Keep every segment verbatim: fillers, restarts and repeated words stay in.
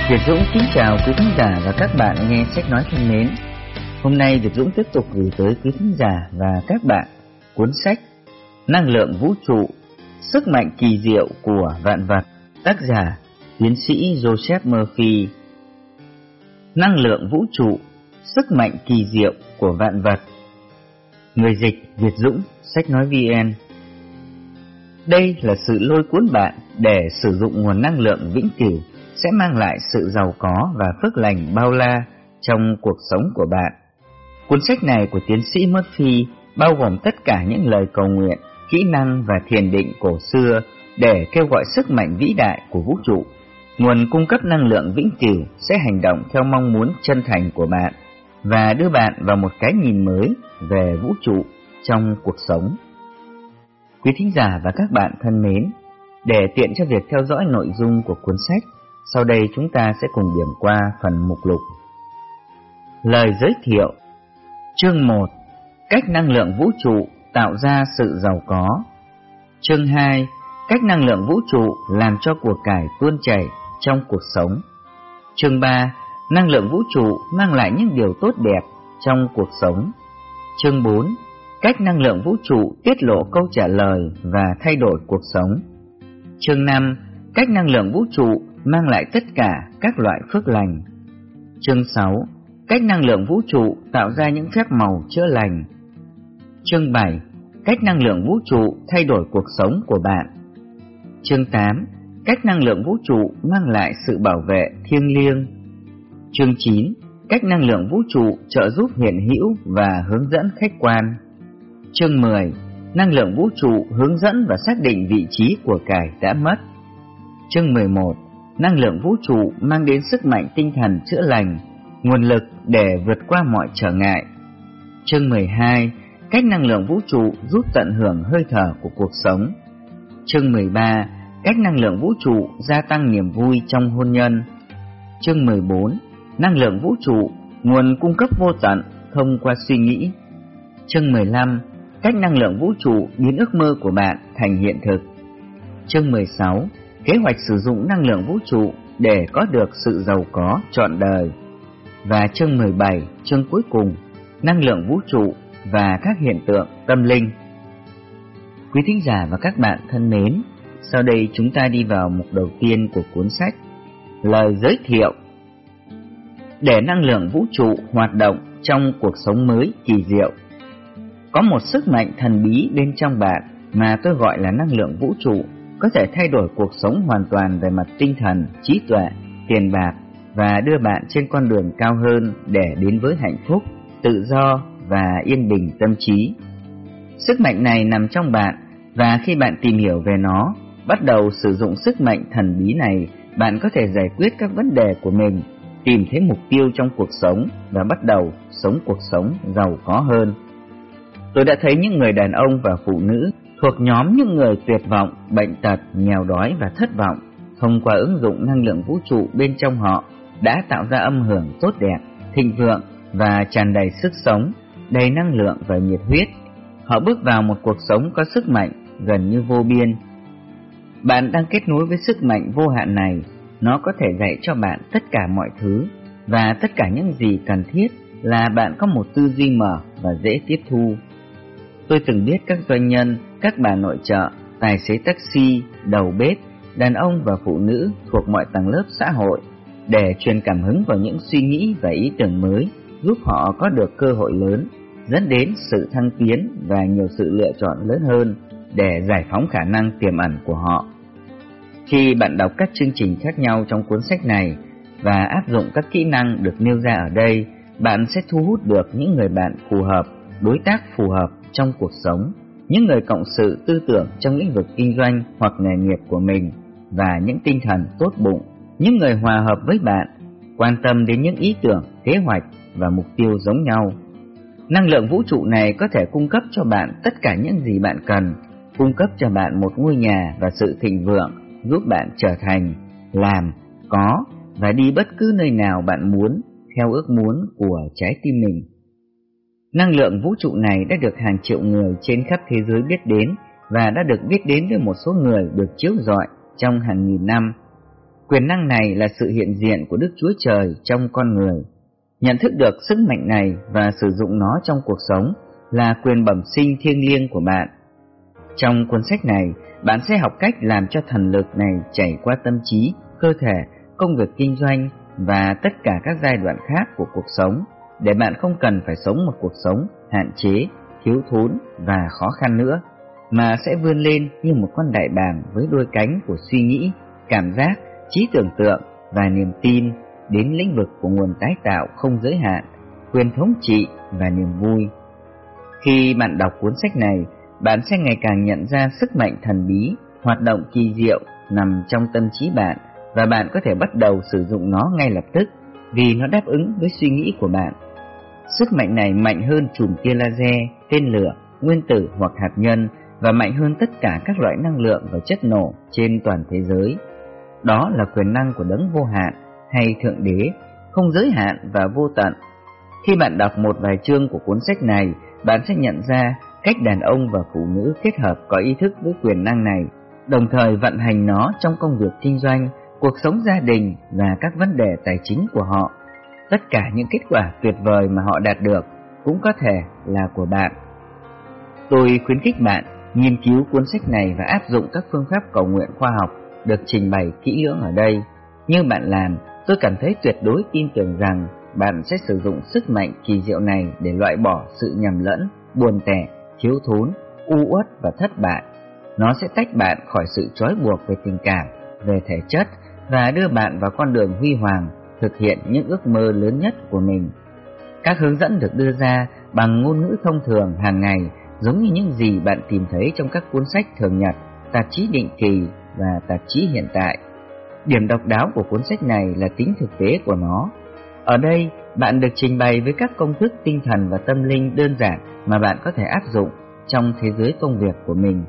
Việt Dũng kính chào quý khán giả và các bạn nghe sách nói thân mến. Hôm nay Việt Dũng tiếp tục gửi tới quý khán giả và các bạn cuốn sách Năng lượng vũ trụ, sức mạnh kỳ diệu của vạn vật, tác giả tiến sĩ Joseph Murphy. Năng lượng vũ trụ, sức mạnh kỳ diệu của vạn vật. Người dịch Việt Dũng, sách nói vn. Đây là sự lôi cuốn bạn để sử dụng nguồn năng lượng vĩnh cửu sẽ mang lại sự giàu có và phước lành bao la trong cuộc sống của bạn. Cuốn sách này của tiến sĩ Murphy bao gồm tất cả những lời cầu nguyện, kỹ năng và thiền định cổ xưa để kêu gọi sức mạnh vĩ đại của vũ trụ. Nguồn cung cấp năng lượng vĩnh cửu sẽ hành động theo mong muốn chân thành của bạn và đưa bạn vào một cái nhìn mới về vũ trụ trong cuộc sống. Quý thính giả và các bạn thân mến, để tiện cho việc theo dõi nội dung của cuốn sách, sau đây chúng ta sẽ cùng điểm qua phần mục lục. Lời giới thiệu. Chương một. Cách năng lượng vũ trụ tạo ra sự giàu có. Chương hai. Cách năng lượng vũ trụ làm cho của cải tuôn chảy trong cuộc sống. Chương ba. Năng lượng vũ trụ mang lại những điều tốt đẹp trong cuộc sống. Chương bốn. Cách năng lượng vũ trụ tiết lộ câu trả lời và thay đổi cuộc sống. Chương năm. Cách năng lượng vũ trụ mang lại tất cả các loại phước lành. Chương sáu. Cách năng lượng vũ trụ tạo ra những phép màu chữa lành. Chương bảy. Cách năng lượng vũ trụ thay đổi cuộc sống của bạn. Chương tám. Cách năng lượng vũ trụ mang lại sự bảo vệ thiêng liêng. Chương chín. Cách năng lượng vũ trụ trợ giúp hiện hữu và hướng dẫn khách quan. Chương mười. Năng lượng vũ trụ hướng dẫn và xác định vị trí của cải đã mất. Chương mười một. Năng lượng vũ trụ mang đến sức mạnh tinh thần chữa lành, nguồn lực để vượt qua mọi trở ngại. Chương mười hai. Cách năng lượng vũ trụ giúp tận hưởng hơi thở của cuộc sống. Chương mười ba. Cách năng lượng vũ trụ gia tăng niềm vui trong hôn nhân. Chương mười bốn. Năng lượng vũ trụ, nguồn cung cấp vô tận thông qua suy nghĩ. Chương mười lăm. Cách năng lượng vũ trụ biến ước mơ của bạn thành hiện thực. Chương mười sáu. Kế hoạch sử dụng năng lượng vũ trụ để có được sự giàu có trọn đời. Và chương mười bảy, chương cuối cùng, năng lượng vũ trụ và các hiện tượng tâm linh. Quý thính giả và các bạn thân mến, sau đây chúng ta đi vào mục đầu tiên của cuốn sách, lời giới thiệu. Để năng lượng vũ trụ hoạt động trong cuộc sống mới kỳ diệu. Có một sức mạnh thần bí bên trong bạn mà tôi gọi là năng lượng vũ trụ, có thể thay đổi cuộc sống hoàn toàn về mặt tinh thần, trí tuệ, tiền bạc và đưa bạn trên con đường cao hơn để đến với hạnh phúc, tự do và yên bình tâm trí. Sức mạnh này nằm trong bạn và khi bạn tìm hiểu về nó, bắt đầu sử dụng sức mạnh thần bí này, bạn có thể giải quyết các vấn đề của mình, tìm thấy mục tiêu trong cuộc sống và bắt đầu sống cuộc sống giàu có hơn. Tôi đã thấy những người đàn ông và phụ nữ thuộc nhóm những người tuyệt vọng, bệnh tật, nghèo đói và thất vọng, thông qua ứng dụng năng lượng vũ trụ bên trong họ đã tạo ra âm hưởng tốt đẹp, thịnh vượng và tràn đầy sức sống, đầy năng lượng và nhiệt huyết. Họ bước vào một cuộc sống có sức mạnh gần như vô biên. Bạn đang kết nối với sức mạnh vô hạn này, nó có thể dạy cho bạn tất cả mọi thứ, và tất cả những gì cần thiết là bạn có một tư duy mở và dễ tiếp thu. Tôi từng biết các doanh nhân, các bà nội trợ, tài xế taxi, đầu bếp, đàn ông và phụ nữ thuộc mọi tầng lớp xã hội để truyền cảm hứng vào những suy nghĩ và ý tưởng mới, giúp họ có được cơ hội lớn, dẫn đến sự thăng tiến và nhiều sự lựa chọn lớn hơn để giải phóng khả năng tiềm ẩn của họ. Khi bạn đọc các chương trình khác nhau trong cuốn sách này và áp dụng các kỹ năng được nêu ra ở đây, bạn sẽ thu hút được những người bạn phù hợp, đối tác phù hợp trong cuộc sống, những người cộng sự tư tưởng trong lĩnh vực kinh doanh hoặc nghề nghiệp của mình, và những tinh thần tốt bụng, những người hòa hợp với bạn, quan tâm đến những ý tưởng, kế hoạch và mục tiêu giống nhau. Năng lượng vũ trụ này có thể cung cấp cho bạn tất cả những gì bạn cần, cung cấp cho bạn một ngôi nhà và sự thịnh vượng, giúp bạn trở thành, làm, có và đi bất cứ nơi nào bạn muốn, theo ước muốn của trái tim mình. Năng lượng vũ trụ này đã được hàng triệu người trên khắp thế giới biết đến và đã được biết đến với một số người được chiếu rọi trong hàng nghìn năm. Quyền năng này là sự hiện diện của Đức Chúa Trời trong con người. Nhận thức được sức mạnh này và sử dụng nó trong cuộc sống là quyền bẩm sinh thiêng liêng của bạn. Trong cuốn sách này, bạn sẽ học cách làm cho thần lực này chảy qua tâm trí, cơ thể, công việc kinh doanh và tất cả các giai đoạn khác của cuộc sống, để bạn không cần phải sống một cuộc sống hạn chế, thiếu thốn và khó khăn nữa, mà sẽ vươn lên như một con đại bàng với đôi cánh của suy nghĩ, cảm giác, trí tưởng tượng và niềm tin đến lĩnh vực của nguồn tái tạo không giới hạn, quyền thống trị và niềm vui. Khi bạn đọc cuốn sách này, bạn sẽ ngày càng nhận ra sức mạnh thần bí, hoạt động kỳ diệu nằm trong tâm trí bạn, và bạn có thể bắt đầu sử dụng nó ngay lập tức vì nó đáp ứng với suy nghĩ của bạn. Sức mạnh này mạnh hơn chùm tia laser, tên lửa, nguyên tử hoặc hạt nhân, và mạnh hơn tất cả các loại năng lượng và chất nổ trên toàn thế giới. Đó là quyền năng của đấng vô hạn hay Thượng Đế, không giới hạn và vô tận. Khi bạn đọc một vài chương của cuốn sách này, bạn sẽ nhận ra cách đàn ông và phụ nữ kết hợp có ý thức với quyền năng này, đồng thời vận hành nó trong công việc kinh doanh, cuộc sống gia đình và các vấn đề tài chính của họ. Tất cả những kết quả tuyệt vời mà họ đạt được cũng có thể là của bạn. Tôi khuyến khích bạn nghiên cứu cuốn sách này và áp dụng các phương pháp cầu nguyện khoa học được trình bày kỹ lưỡng ở đây. Như bạn làm, tôi cảm thấy tuyệt đối tin tưởng rằng bạn sẽ sử dụng sức mạnh kỳ diệu này để loại bỏ sự nhầm lẫn, buồn tẻ, thiếu thốn, u uất và thất bại. Nó sẽ tách bạn khỏi sự trói buộc về tình cảm, về thể chất và đưa bạn vào con đường huy hoàng, thực hiện những ước mơ lớn nhất của mình. Các hướng dẫn được đưa ra bằng ngôn ngữ thông thường hàng ngày, giống như những gì bạn tìm thấy trong các cuốn sách thường nhật, tạp chí định kỳ và tạp chí hiện tại. Điểm độc đáo của cuốn sách này là tính thực tế của nó. Ở đây, bạn được trình bày với các công thức tinh thần và tâm linh đơn giản mà bạn có thể áp dụng trong thế giới công việc của mình.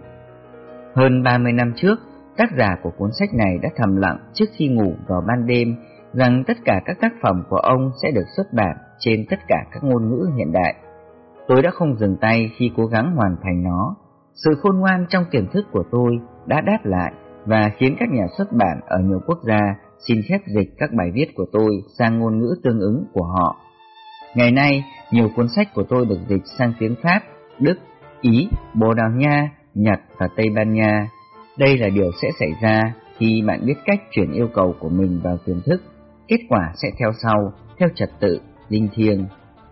Hơn ba mươi năm trước, tác giả của cuốn sách này đã thầm lặng trước khi ngủ vào ban đêm rằng tất cả các tác phẩm của ông sẽ được xuất bản trên tất cả các ngôn ngữ hiện đại. Tôi đã không dừng tay khi cố gắng hoàn thành nó. Sự khôn ngoan trong tiềm thức của tôi đã đáp lại và khiến các nhà xuất bản ở nhiều quốc gia xin phép dịch các bài viết của tôi sang ngôn ngữ tương ứng của họ. Ngày nay, nhiều cuốn sách của tôi được dịch sang tiếng Pháp, Đức, Ý, Bồ Đào Nha, Nhật và Tây Ban Nha. Đây là điều sẽ xảy ra khi bạn biết cách chuyển yêu cầu của mình vào tiềm thức. Kết quả sẽ theo sau, theo trật tự, linh thiêng.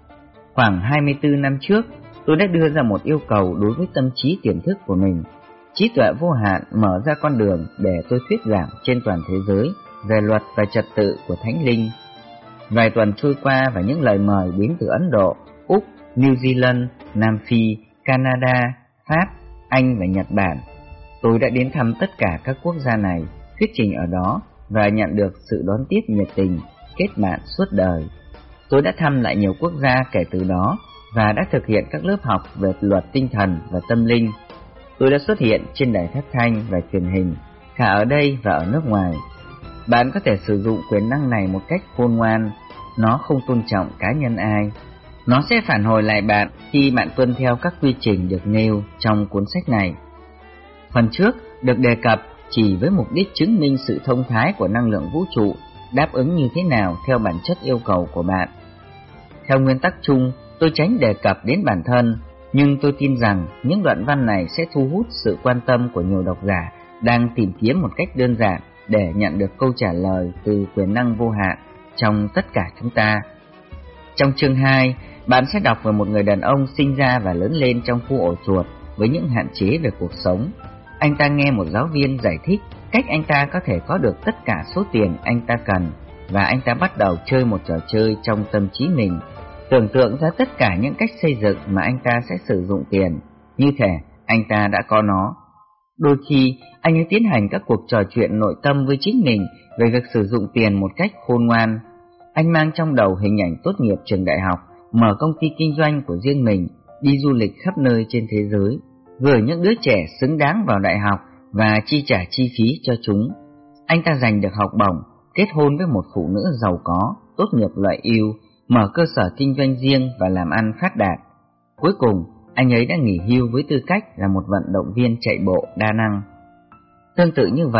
Khoảng hai mươi tư năm trước, tôi đã đưa ra một yêu cầu đối với tâm trí tiềm thức của mình. Trí tuệ vô hạn mở ra con đường để tôi thuyết giảng trên toàn thế giới về luật và trật tự của Thánh Linh. Vài tuần trôi qua và những lời mời đến từ Ấn Độ, Úc, New Zealand, Nam Phi, Canada, Pháp, Anh và Nhật Bản. Tôi đã đến thăm tất cả các quốc gia này, thuyết trình ở đó và nhận được sự đón tiếp nhiệt tình, kết bạn suốt đời. Tôi đã thăm lại nhiều quốc gia kể từ đó và đã thực hiện các lớp học về luật tinh thần và tâm linh. Tôi đã xuất hiện trên đài phát thanh và truyền hình, cả ở đây và ở nước ngoài. Bạn có thể sử dụng quyền năng này một cách khôn ngoan. Nó không tôn trọng cá nhân ai. Nó sẽ phản hồi lại bạn khi bạn tuân theo các quy trình được nêu trong cuốn sách này. Phần trước được đề cập chỉ với mục đích chứng minh sự thông thái của năng lượng vũ trụ đáp ứng như thế nào theo bản chất yêu cầu của bạn. Theo nguyên tắc chung, tôi tránh đề cập đến bản thân, nhưng tôi tin rằng những đoạn văn này sẽ thu hút sự quan tâm của nhiều độc giả đang tìm kiếm một cách đơn giản để nhận được câu trả lời từ quyền năng vô hạn trong tất cả chúng ta. Trong chương hai, bạn sẽ đọc về một người đàn ông sinh ra và lớn lên trong khu ổ chuột với những hạn chế về cuộc sống. Anh ta nghe một giáo viên giải thích cách anh ta có thể có được tất cả số tiền anh ta cần, và anh ta bắt đầu chơi một trò chơi trong tâm trí mình, tưởng tượng ra tất cả những cách xây dựng mà anh ta sẽ sử dụng tiền, như thể anh ta đã có nó. Đôi khi, anh ấy tiến hành các cuộc trò chuyện nội tâm với chính mình về việc sử dụng tiền một cách khôn ngoan. Anh mang trong đầu hình ảnh tốt nghiệp trường đại học, mở công ty kinh doanh của riêng mình, đi du lịch khắp nơi trên thế giới, gửi những đứa trẻ xứng đáng vào đại học và chi trả chi phí cho chúng. Anh ta giành được học bổng, kết hôn với một phụ nữ giàu có, tốt nghiệp loại ưu, mở cơ sở kinh doanh riêng và làm ăn phát đạt. Cuối cùng, anh ấy đã nghỉ hưu với tư cách là một vận động viên chạy bộ đa năng. Tương tự như vậy,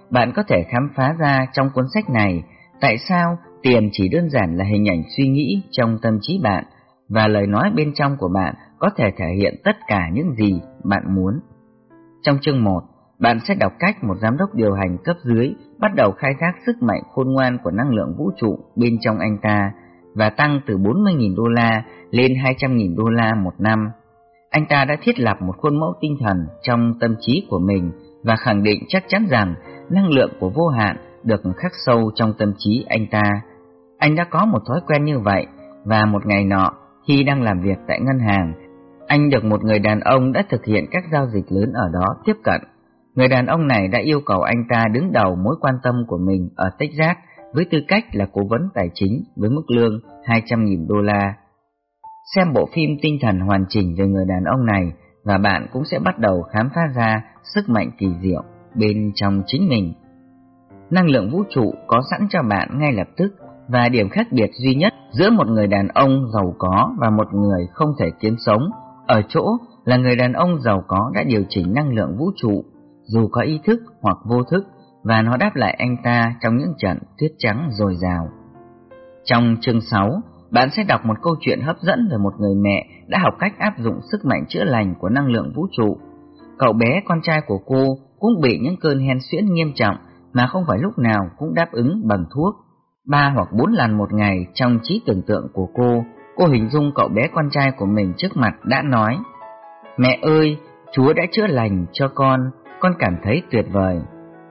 bạn có thể khám phá ra trong cuốn sách này tại sao tiền chỉ đơn giản là hình ảnh suy nghĩ trong tâm trí bạn, và lời nói bên trong của bạn có thể thể hiện tất cả những gì bạn muốn. Trong chương một, bạn sẽ đọc cách một giám đốc điều hành cấp dưới bắt đầu khai thác sức mạnh khôn ngoan của năng lượng vũ trụ bên trong anh ta và tăng từ bốn mươi nghìn đô la lên hai trăm nghìn đô la một năm. Anh ta đã thiết lập một khuôn mẫu tinh thần trong tâm trí của mình và khẳng định chắc chắn rằng năng lượng của vô hạn được khắc sâu trong tâm trí anh ta. Anh đã có một thói quen như vậy, và một ngày nọ, khi đang làm việc tại ngân hàng, anh được một người đàn ông đã thực hiện các giao dịch lớn ở đó tiếp cận. Người đàn ông này đã yêu cầu anh ta đứng đầu mối quan tâm của mình ở Texas với tư cách là cố vấn tài chính với mức lương hai trăm nghìn đô la. Xem bộ phim tinh thần hoàn chỉnh về người đàn ông này và bạn cũng sẽ bắt đầu khám phá ra sức mạnh kỳ diệu bên trong chính mình. Năng lượng vũ trụ có sẵn cho bạn ngay lập tức, và điểm khác biệt duy nhất giữa một người đàn ông giàu có và một người không thể kiếm sống ở chỗ là người đàn ông giàu có đã điều chỉnh năng lượng vũ trụ, dù có ý thức hoặc vô thức, và nó đáp lại anh ta trong những trận tuyết trắng dồi dào. Trong chương sáu, bạn sẽ đọc một câu chuyện hấp dẫn về một người mẹ đã học cách áp dụng sức mạnh chữa lành của năng lượng vũ trụ. Cậu bé con trai của cô cũng bị những cơn hen suyễn nghiêm trọng mà không phải lúc nào cũng đáp ứng bằng thuốc. Ba hoặc bốn lần một ngày trong trí tưởng tượng của cô, cô hình dung cậu bé con trai của mình trước mặt đã nói: "Mẹ ơi, Chúa đã chữa lành cho con, con cảm thấy tuyệt vời."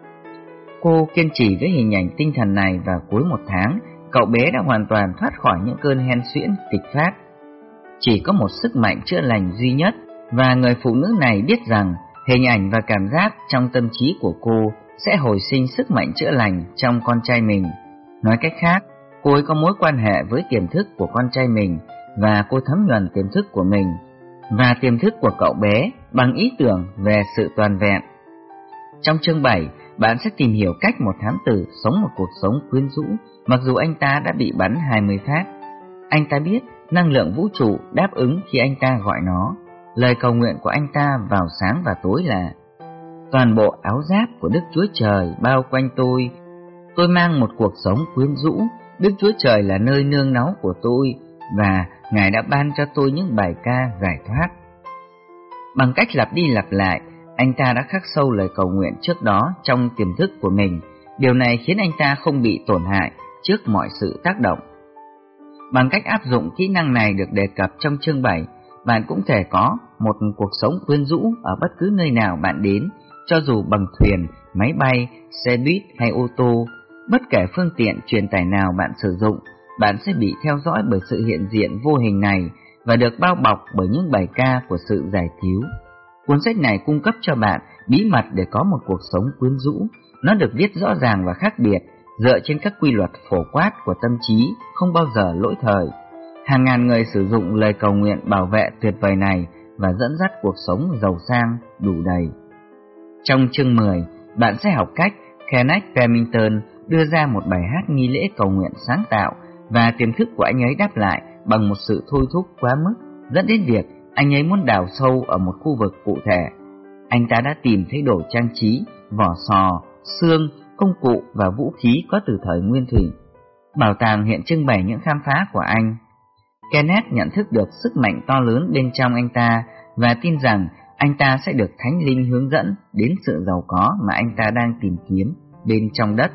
Cô kiên trì với hình ảnh tinh thần này và cuối một tháng, cậu bé đã hoàn toàn thoát khỏi những cơn hen suyễn kịch phát. Chỉ có một sức mạnh chữa lành duy nhất, và người phụ nữ này biết rằng hình ảnh và cảm giác trong tâm trí của cô sẽ hồi sinh sức mạnh chữa lành trong con trai mình. Nói cách khác, cô ấy có mối quan hệ với tiềm thức của con trai mình, và cô thấm nhuần tiềm thức của mình và tiềm thức của cậu bé bằng ý tưởng về sự toàn vẹn. Trong chương bảy, bạn sẽ tìm hiểu cách một thám tử sống một cuộc sống quyến rũ mặc dù anh ta đã bị bắn hai mươi phát. Anh ta biết năng lượng vũ trụ đáp ứng khi anh ta gọi nó. Lời cầu nguyện của anh ta vào sáng và tối là: "Toàn bộ áo giáp của Đức Chúa Trời bao quanh tôi. Tôi mang một cuộc sống quyến rũ. Đức Chúa Trời là nơi nương náu của tôi, và Ngài đã ban cho tôi những bài ca giải thoát." Bằng cách lặp đi lặp lại, anh ta đã khắc sâu lời cầu nguyện trước đó trong tiềm thức của mình. Điều này khiến anh ta không bị tổn hại trước mọi sự tác động. Bằng cách áp dụng kỹ năng này được đề cập trong chương bảy, bạn cũng thể có một cuộc sống quyến rũ ở bất cứ nơi nào bạn đến, cho dù bằng thuyền, máy bay, xe buýt hay ô tô. Bất kể phương tiện truyền tải nào bạn sử dụng, bạn sẽ bị theo dõi bởi sự hiện diện vô hình này và được bao bọc bởi những bài ca của sự giải cứu. Cuốn sách này cung cấp cho bạn bí mật để có một cuộc sống quyến rũ. Nó được viết rõ ràng và khác biệt, dựa trên các quy luật phổ quát của tâm trí, không bao giờ lỗi thời. Hàng ngàn người sử dụng lời cầu nguyện bảo vệ tuyệt vời này và dẫn dắt cuộc sống giàu sang, đủ đầy. Trong chương mười, bạn sẽ học cách Kenneth Remington đưa ra một bài hát nghi lễ cầu nguyện sáng tạo, và tiềm thức của anh ấy đáp lại bằng một sự thôi thúc quá mức, dẫn đến việc anh ấy muốn đào sâu ở một khu vực cụ thể. Anh ta đã tìm thấy đồ trang trí, vỏ sò, xương, công cụ và vũ khí có từ thời nguyên thủy. Bảo tàng hiện trưng bày những khám phá của anh. Kenneth nhận thức được sức mạnh to lớn bên trong anh ta và tin rằng anh ta sẽ được Thánh Linh hướng dẫn đến sự giàu có mà anh ta đang tìm kiếm bên trong đất.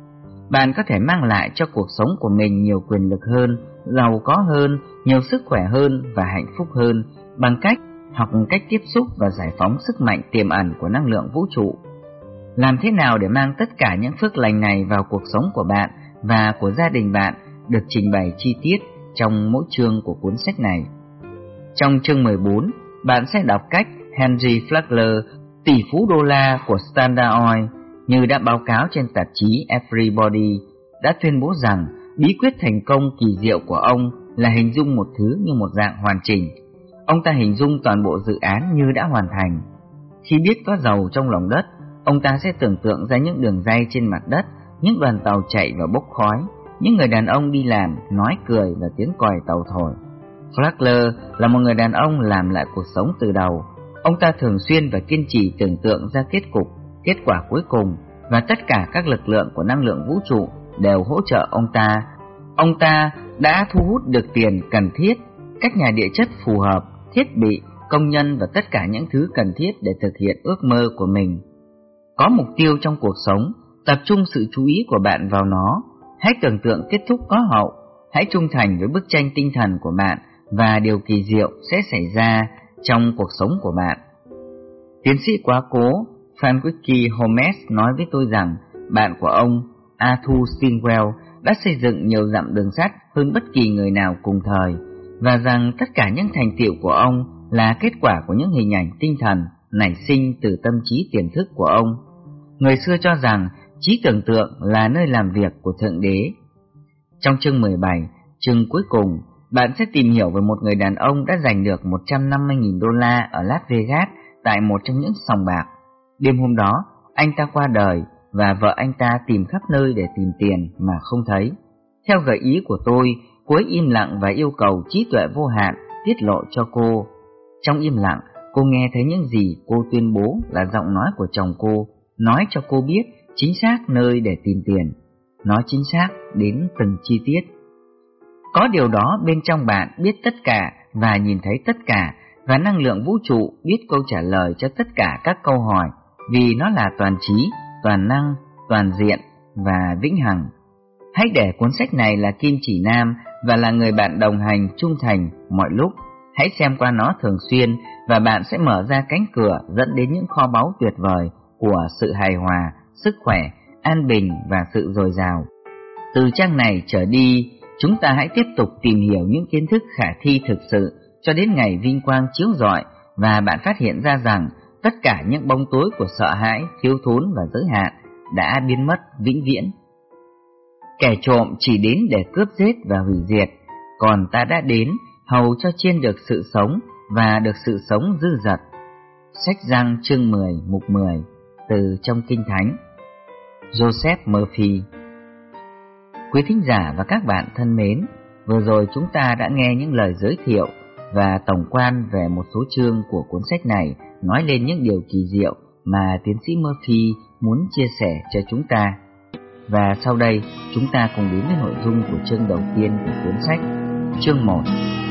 Bạn có thể mang lại cho cuộc sống của mình nhiều quyền lực hơn, giàu có hơn, nhiều sức khỏe hơn và hạnh phúc hơn bằng cách học cách tiếp xúc và giải phóng sức mạnh tiềm ẩn của năng lượng vũ trụ. Làm thế nào để mang tất cả những phước lành này vào cuộc sống của bạn và của gia đình bạn được trình bày chi tiết trong mỗi chương của cuốn sách này. Trong chương mười bốn, bạn sẽ đọc cách Henry Flagler, tỷ phú đô la của Standard Oil, như đã báo cáo trên tạp chí Everybody, đã tuyên bố rằng bí quyết thành công kỳ diệu của ông là hình dung một thứ như một dạng hoàn chỉnh. Ông ta hình dung toàn bộ dự án như đã hoàn thành. Khi biết có dầu trong lòng đất, ông ta sẽ tưởng tượng ra những đường ray trên mặt đất, những đoàn tàu chạy và bốc khói, những người đàn ông đi làm, nói cười và tiếng còi tàu thổi. Flagler là một người đàn ông làm lại cuộc sống từ đầu. Ông ta thường xuyên và kiên trì tưởng tượng ra kết cục, kết quả cuối cùng, và tất cả các lực lượng của năng lượng vũ trụ đều hỗ trợ ông ta. Ông ta đã thu hút được tiền cần thiết, các nhà địa chất phù hợp, thiết bị, công nhân và tất cả những thứ cần thiết để thực hiện ước mơ của mình. Có mục tiêu trong cuộc sống, tập trung sự chú ý của bạn vào nó. Hãy tưởng tượng kết thúc có hậu. Hãy trung thành với bức tranh tinh thần của bạn và điều kỳ diệu sẽ xảy ra trong cuộc sống của bạn. Tiến sĩ quá cố Francisco Holmes nói với tôi rằng bạn của ông, Arthur Stilwell, đã xây dựng nhiều dặm đường sắt hơn bất kỳ người nào cùng thời, và rằng tất cả những thành tựu của ông là kết quả của những hình ảnh tinh thần nảy sinh từ tâm trí tiềm thức của ông. Người xưa cho rằng trí tưởng tượng là nơi làm việc của Thượng Đế. Trong chương mười bảy, chương cuối cùng, bạn sẽ tìm hiểu về một người đàn ông đã giành được một trăm năm mươi nghìn đô la ở Las Vegas tại một trong những sòng bạc. Đêm hôm đó, anh ta qua đời và vợ anh ta tìm khắp nơi để tìm tiền mà không thấy. Theo gợi ý của tôi, cô ấy im lặng và yêu cầu trí tuệ vô hạn tiết lộ cho cô. Trong im lặng, cô nghe thấy những gì cô tuyên bố là giọng nói của chồng cô, nói cho cô biết chính xác nơi để tìm tiền, nói chính xác đến từng chi tiết. Có điều đó bên trong bạn biết tất cả và nhìn thấy tất cả, và năng lượng vũ trụ biết câu trả lời cho tất cả các câu hỏi, vì nó là toàn trí, toàn năng, toàn diện và vĩnh hằng. Hãy để cuốn sách này là kim chỉ nam và là người bạn đồng hành trung thành mọi lúc. Hãy xem qua nó thường xuyên và bạn sẽ mở ra cánh cửa dẫn đến những kho báu tuyệt vời của sự hài hòa, sức khỏe, an bình và sự dồi dào. Từ trang này trở đi, chúng ta hãy tiếp tục tìm hiểu những kiến thức khả thi thực sự cho đến ngày vinh quang chiếu rọi và bạn phát hiện ra rằng tất cả những bóng tối của sợ hãi, thiếu thốn và giới hạn đã biến mất vĩnh viễn. Kẻ trộm chỉ đến để cướp giết và hủy diệt, còn ta đã đến hầu cho chiên được sự sống và được sự sống dư dật. Sách Giăng chương mười mục mười từ trong Kinh Thánh. Joseph Murphy. Quý thính giả và các bạn thân mến, vừa rồi chúng ta đã nghe những lời giới thiệu và tổng quan về một số chương của cuốn sách này, nói lên những điều kỳ diệu mà tiến sĩ Murphy muốn chia sẻ cho chúng ta. Và sau đây, chúng ta cùng đến với nội dung của chương đầu tiên của cuốn sách. Chương một.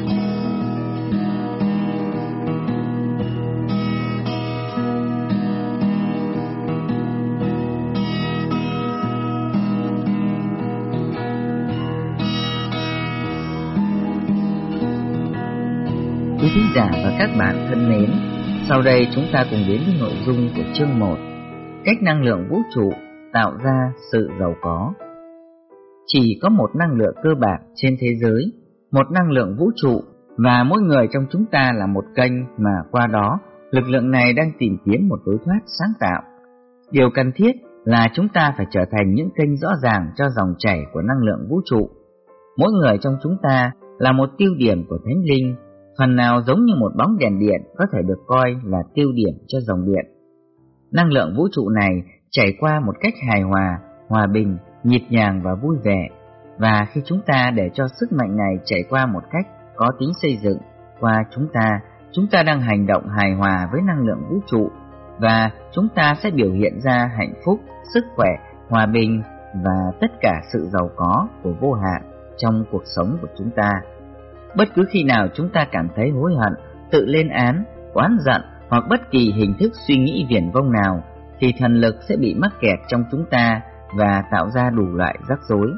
Quý thính giả và các bạn thân mến, sau đây chúng ta cùng đến với nội dung của chương một. Cách năng lượng vũ trụ tạo ra sự giàu có. Chỉ có một năng lượng cơ bản trên thế giới, một năng lượng vũ trụ, và mỗi người trong chúng ta là một kênh mà qua đó lực lượng này đang tìm kiếm một lối thoát sáng tạo. Điều cần thiết là chúng ta phải trở thành những kênh rõ ràng cho dòng chảy của năng lượng vũ trụ. Mỗi người trong chúng ta là một tiêu điểm của thánh linh, phần nào giống như một bóng đèn điện có thể được coi là tiêu điểm cho dòng điện. Năng lượng vũ trụ này chảy qua một cách hài hòa, hòa bình, nhịp nhàng và vui vẻ. Và khi chúng ta để cho sức mạnh này chảy qua một cách có tính xây dựng qua chúng ta, chúng ta đang hành động hài hòa với năng lượng vũ trụ, và chúng ta sẽ biểu hiện ra hạnh phúc, sức khỏe, hòa bình và tất cả sự giàu có của vô hạn trong cuộc sống của chúng ta. Bất cứ khi nào chúng ta cảm thấy hối hận, tự lên án, oán giận hoặc bất kỳ hình thức suy nghĩ viển vông nào, thì thần lực sẽ bị mắc kẹt trong chúng ta và tạo ra đủ loại rắc rối.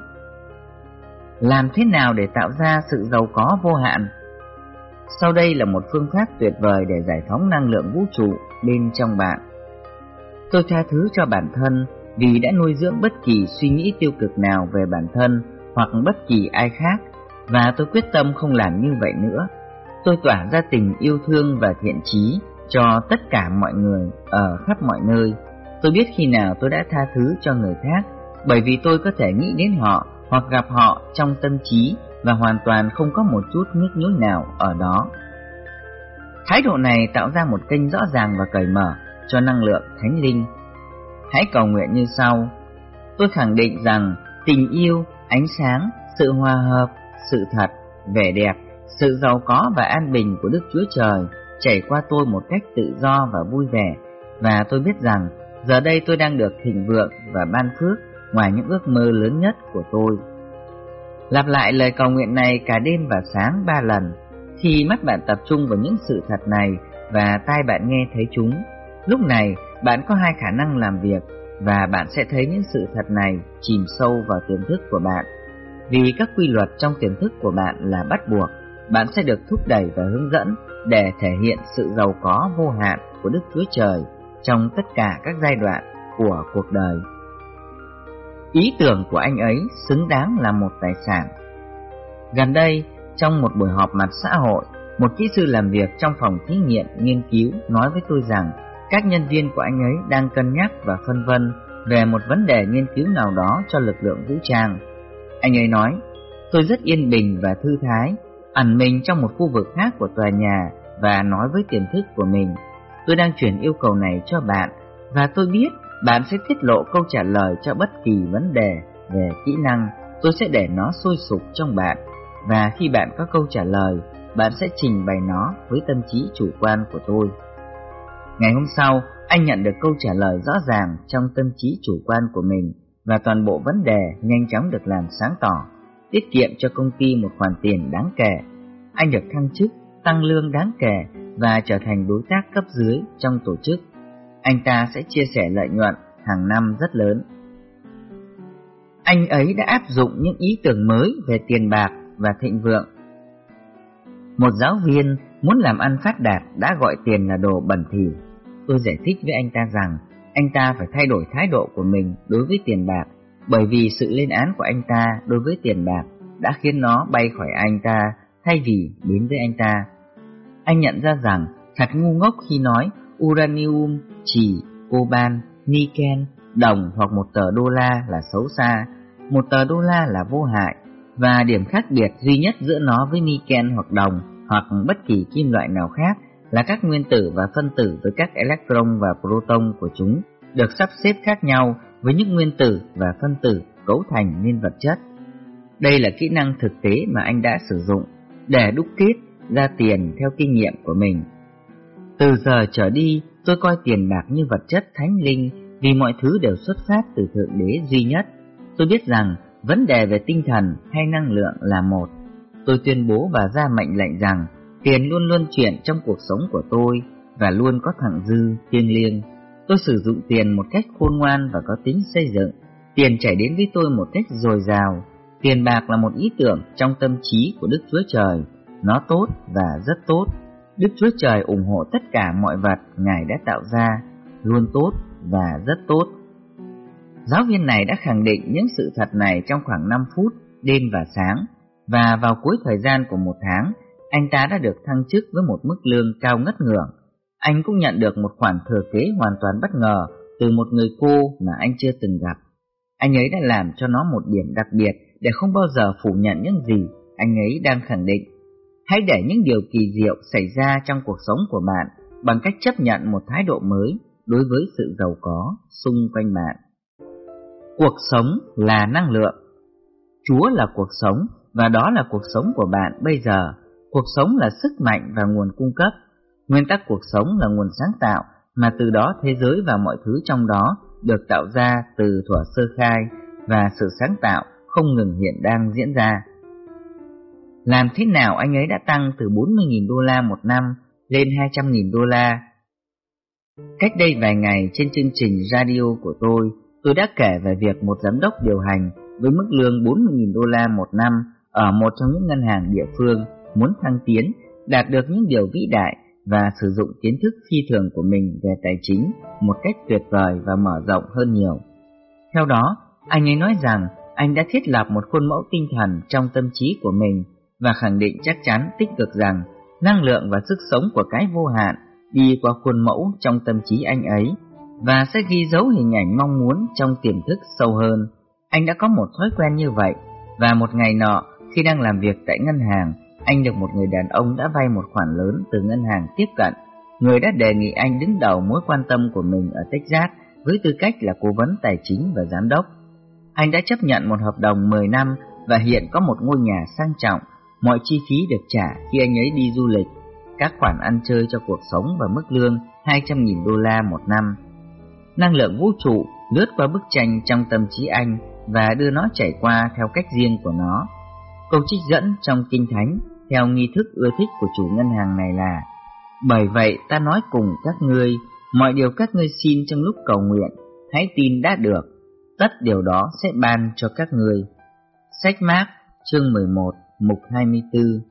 Làm thế nào để tạo ra sự giàu có vô hạn? Sau đây là một phương pháp tuyệt vời để giải phóng năng lượng vũ trụ bên trong bạn. Tôi tha thứ cho bản thân vì đã nuôi dưỡng bất kỳ suy nghĩ tiêu cực nào về bản thân hoặc bất kỳ ai khác, và tôi quyết tâm không làm như vậy nữa. Tôi tỏa ra tình yêu thương và thiện chí cho tất cả mọi người ở khắp mọi nơi. Tôi biết khi nào tôi đã tha thứ cho người khác, bởi vì tôi có thể nghĩ đến họ hoặc gặp họ trong tâm trí và hoàn toàn không có một chút nhức nhối nào ở đó. Thái độ này tạo ra một kênh rõ ràng và cởi mở cho năng lượng thánh linh. Hãy cầu nguyện như sau: tôi khẳng định rằng tình yêu, ánh sáng, sự hòa hợp, sự thật, vẻ đẹp, sự giàu có và an bình của Đức Chúa Trời chảy qua tôi một cách tự do và vui vẻ, và tôi biết rằng Giờ đây tôi đang được thịnh vượng và ban phước ngoài những ước mơ lớn nhất của tôi. Lặp lại lời cầu nguyện này cả đêm và sáng ba lần. Khi mắt bạn tập trung vào những sự thật này và tai bạn nghe thấy chúng, lúc này bạn có hai khả năng làm việc, và bạn sẽ thấy những sự thật này chìm sâu vào tiềm thức của bạn. Vì các quy luật trong tiềm thức của bạn là bắt buộc, bạn sẽ được thúc đẩy và hướng dẫn để thể hiện sự giàu có vô hạn của Đức Chúa Trời trong tất cả các giai đoạn của cuộc đời. Ý tưởng của anh ấy xứng đáng là một tài sản. Gần đây, trong một buổi họp mặt xã hội, một kỹ sư làm việc trong phòng thí nghiệm nghiên cứu nói với tôi rằng các nhân viên của anh ấy đang cân nhắc và phân vân về một vấn đề nghiên cứu nào đó cho lực lượng vũ trang. Anh ấy nói, tôi rất yên bình và thư thái, ẩn mình trong một khu vực khác của tòa nhà và nói với tiềm thức của mình, tôi đang chuyển yêu cầu này cho bạn, và tôi biết bạn sẽ tiết lộ câu trả lời cho bất kỳ vấn đề về kỹ năng. Tôi sẽ để nó sôi sục trong bạn, và khi bạn có câu trả lời, bạn sẽ trình bày nó với tâm trí chủ quan của tôi. Ngày hôm sau, anh nhận được câu trả lời rõ ràng trong tâm trí chủ quan của mình, và toàn bộ vấn đề nhanh chóng được làm sáng tỏ, tiết kiệm cho công ty một khoản tiền đáng kể. Anh được thăng chức, tăng lương đáng kể và trở thành đối tác cấp dưới trong tổ chức. Anh ta sẽ chia sẻ lợi nhuận hàng năm rất lớn. Anh ấy đã áp dụng những ý tưởng mới về tiền bạc và thịnh vượng. Một giáo viên muốn làm ăn phát đạt đã gọi tiền là đồ bẩn thỉu. Tôi giải thích với anh ta rằng anh ta phải thay đổi thái độ của mình đối với tiền bạc, bởi vì sự lên án của anh ta đối với tiền bạc đã khiến nó bay khỏi anh ta thay vì đến với anh ta. Anh nhận ra rằng thật ngu ngốc khi nói uranium, trì, coban, niken, đồng hoặc một tờ đô la là xấu xa, một tờ đô la là vô hại, và điểm khác biệt duy nhất giữa nó với niken hoặc đồng hoặc bất kỳ kim loại nào khác là các nguyên tử và phân tử với các electron và proton của chúng được sắp xếp khác nhau với những nguyên tử và phân tử cấu thành nên vật chất. Đây là kỹ năng thực tế mà anh đã sử dụng để đúc kết ra tiền theo kinh nghiệm của mình. Từ giờ trở đi, tôi coi tiền bạc như vật chất thánh linh vì mọi thứ đều xuất phát từ Thượng Đế duy nhất. Tôi biết rằng vấn đề về tinh thần hay năng lượng là một. Tôi tuyên bố và ra mệnh lệnh rằng tiền luôn luôn chuyển trong cuộc sống của tôi và luôn có thặng dư thiêng liêng. Tôi sử dụng tiền một cách khôn ngoan và có tính xây dựng. Tiền chảy đến với tôi một cách dồi dào. Tiền bạc là một ý tưởng trong tâm trí của Đức Chúa Trời. Nó tốt và rất tốt. Đức Chúa Trời ủng hộ tất cả mọi vật Ngài đã tạo ra, luôn tốt và rất tốt. Giáo viên này đã khẳng định những sự thật này trong khoảng năm phút, đêm và sáng, và vào cuối thời gian của một tháng, anh ta đã được thăng chức với một mức lương cao ngất ngưởng. Anh cũng nhận được một khoản thừa kế hoàn toàn bất ngờ từ một người cô mà anh chưa từng gặp. Anh ấy đã làm cho nó một điểm đặc biệt để không bao giờ phủ nhận những gì anh ấy đang khẳng định. Hãy để những điều kỳ diệu xảy ra trong cuộc sống của bạn bằng cách chấp nhận một thái độ mới đối với sự giàu có xung quanh bạn. Cuộc sống là năng lượng. Chúa là cuộc sống, và đó là cuộc sống của bạn bây giờ. Cuộc sống là sức mạnh và nguồn cung cấp. Nguyên tắc cuộc sống là nguồn sáng tạo, mà từ đó thế giới và mọi thứ trong đó được tạo ra từ thuở sơ khai, và sự sáng tạo không ngừng hiện đang diễn ra. Làm thế nào anh ấy đã tăng từ bốn mươi nghìn đô la một năm lên hai trăm nghìn đô la? Cách đây vài ngày trên chương trình radio của tôi, tôi đã kể về việc một giám đốc điều hành với mức lương bốn mươi nghìn đô la một năm ở một trong những ngân hàng địa phương muốn thăng tiến, đạt được những điều vĩ đại và sử dụng kiến thức phi thường của mình về tài chính một cách tuyệt vời và mở rộng hơn nhiều. Theo đó, anh ấy nói rằng anh đã thiết lập một khuôn mẫu tinh thần trong tâm trí của mình và khẳng định chắc chắn tích cực rằng năng lượng và sức sống của cái vô hạn đi qua khuôn mẫu trong tâm trí anh ấy và sẽ ghi dấu hình ảnh mong muốn trong tiềm thức sâu hơn. Anh đã có một thói quen như vậy, và một ngày nọ khi đang làm việc tại ngân hàng, anh được một người đàn ông đã vay một khoản lớn từ ngân hàng tiếp cận. Người đã đề nghị anh đứng đầu mối quan tâm của mình ở Texas với tư cách là cố vấn tài chính và giám đốc. Anh đã chấp nhận một hợp đồng mười năm và hiện có một ngôi nhà sang trọng, mọi chi phí được trả khi anh ấy đi du lịch, các khoản ăn chơi cho cuộc sống và mức lương hai trăm nghìn đô la một năm. Năng lượng vũ trụ lướt qua bức tranh trong tâm trí anh và đưa nó chảy qua theo cách riêng của nó. Câu trích dẫn trong Kinh Thánh theo nghi thức ưa thích của chủ ngân hàng này là: bởi vậy ta nói cùng các ngươi, mọi điều các ngươi xin trong lúc cầu nguyện, hãy tin đã được, tất điều đó sẽ ban cho các ngươi. Sách Mác chương mười một mục hai mươi tư.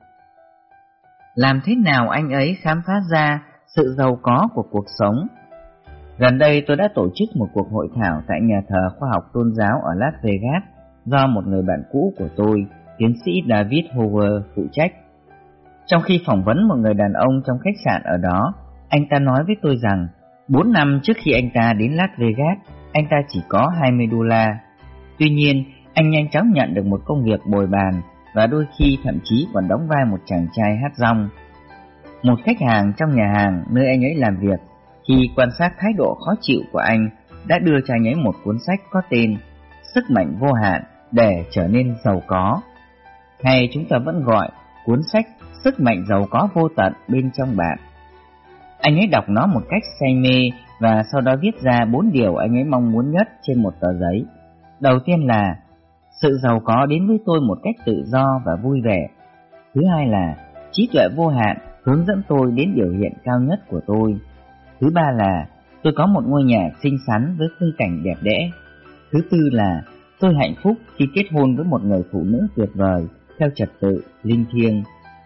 Làm thế nào anh ấy khám phá ra sự giàu có của cuộc sống? Gần đây tôi đã tổ chức một cuộc hội thảo tại nhà thờ khoa học tôn giáo ở Las Vegas do một người bạn cũ của tôi, tiến sĩ David Hoover, phụ trách. Trong khi phỏng vấn một người đàn ông trong khách sạn ở đó, anh ta nói với tôi rằng bốn năm trước khi anh ta đến Las Vegas, anh ta chỉ có hai mươi đô la. Tuy nhiên, anh nhanh chóng nhận được một công việc bồi bàn và đôi khi thậm chí còn đóng vai một chàng trai hát dong. Một khách hàng trong nhà hàng nơi anh ấy làm việc, khi quan sát thái độ khó chịu của anh, đã đưa cho anh ấy một cuốn sách có tên Sức mạnh vô hạn để trở nên giàu có, hay chúng ta vẫn gọi cuốn sách Sức mạnh giàu có vô tận bên trong bạn. Anh ấy đọc nó một cách say mê và sau đó viết ra bốn điều anh ấy mong muốn nhất trên một tờ giấy. Đầu tiên là: sự giàu có đến với tôi một cách tự do và vui vẻ. Thứ hai là: trí tuệ vô hạn hướng dẫn tôi đến biểu hiện cao nhất của tôi. Thứ ba là: tôi có một ngôi nhà xinh xắn với khung cảnh đẹp đẽ. Thứ tư là: tôi hạnh phúc khi kết hôn với một người phụ nữ tuyệt vời theo trật tự linh thiêng.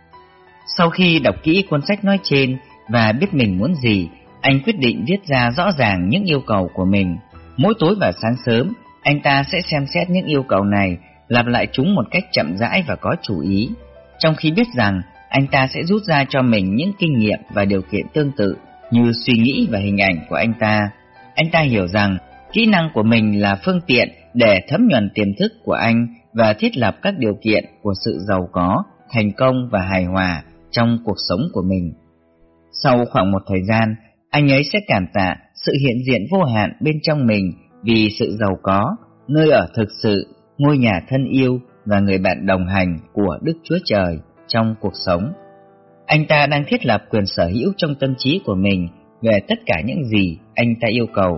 Sau khi đọc kỹ cuốn sách nói trên và biết mình muốn gì, anh quyết định viết ra rõ ràng những yêu cầu của mình. Mỗi tối và sáng sớm, anh ta sẽ xem xét những yêu cầu này, lặp lại chúng một cách chậm rãi và có chủ ý, trong khi biết rằng anh ta sẽ rút ra cho mình những kinh nghiệm và điều kiện tương tự như suy nghĩ và hình ảnh của anh ta. Anh ta hiểu rằng kỹ năng của mình là phương tiện để thấm nhuần tiềm thức của anh và thiết lập các điều kiện của sự giàu có, thành công và hài hòa trong cuộc sống của mình. Sau khoảng một thời gian, anh ấy sẽ cảm tạ sự hiện diện vô hạn bên trong mình vì sự giàu có, nơi ở thực sự, ngôi nhà thân yêu và người bạn đồng hành của Đức Chúa Trời trong cuộc sống. Anh ta đang thiết lập quyền sở hữu trong tâm trí của mình về tất cả những gì anh ta yêu cầu.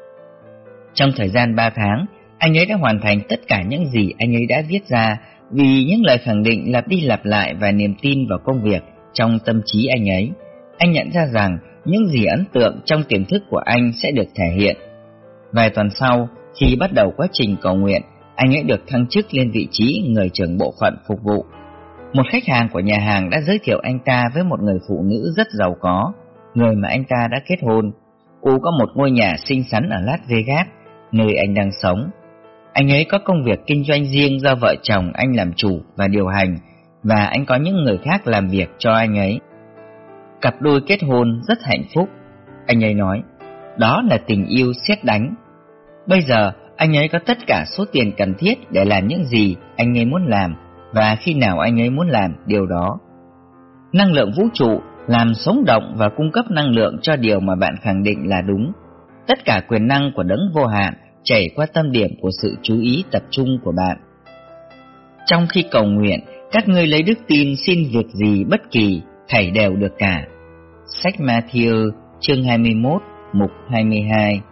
Trong thời gian ba tháng, anh ấy đã hoàn thành tất cả những gì anh ấy đã viết ra vì những lời khẳng định lặp đi lặp lại và niềm tin vào công việc trong tâm trí anh ấy. Anh nhận ra rằng những gì ấn tượng trong tiềm thức của anh sẽ được thể hiện. Vài tuần sau, khi bắt đầu quá trình cầu nguyện, anh ấy được thăng chức lên vị trí người trưởng bộ phận phục vụ. Một khách hàng của nhà hàng đã giới thiệu anh ta với một người phụ nữ rất giàu có, người mà anh ta đã kết hôn. Cô có một ngôi nhà xinh xắn ở Las Vegas, nơi anh đang sống. Anh ấy có công việc kinh doanh riêng do vợ chồng anh làm chủ và điều hành, và anh có những người khác làm việc cho anh ấy. Cặp đôi kết hôn rất hạnh phúc, anh ấy nói. Đó là tình yêu sét đánh. Bây giờ, anh ấy có tất cả số tiền cần thiết để làm những gì anh ấy muốn làm, và khi nào anh ấy muốn làm điều đó. Năng lượng vũ trụ làm sống động và cung cấp năng lượng cho điều mà bạn khẳng định là đúng. Tất cả quyền năng của đấng vô hạn chảy qua tâm điểm của sự chú ý tập trung của bạn. Trong khi cầu nguyện, các ngươi lấy đức tin xin việc gì bất kỳ, thảy đều được cả. Sách Ma-thi-ơ chương hai mươi mốt mục hai mươi hai.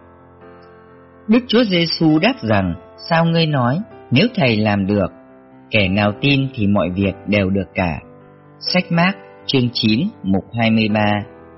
Đức Chúa Giêsu đáp rằng: sao ngươi nói, nếu thầy làm được, kẻ nào tin thì mọi việc đều được cả. Sách Mác chương chín mục hai mươi ba.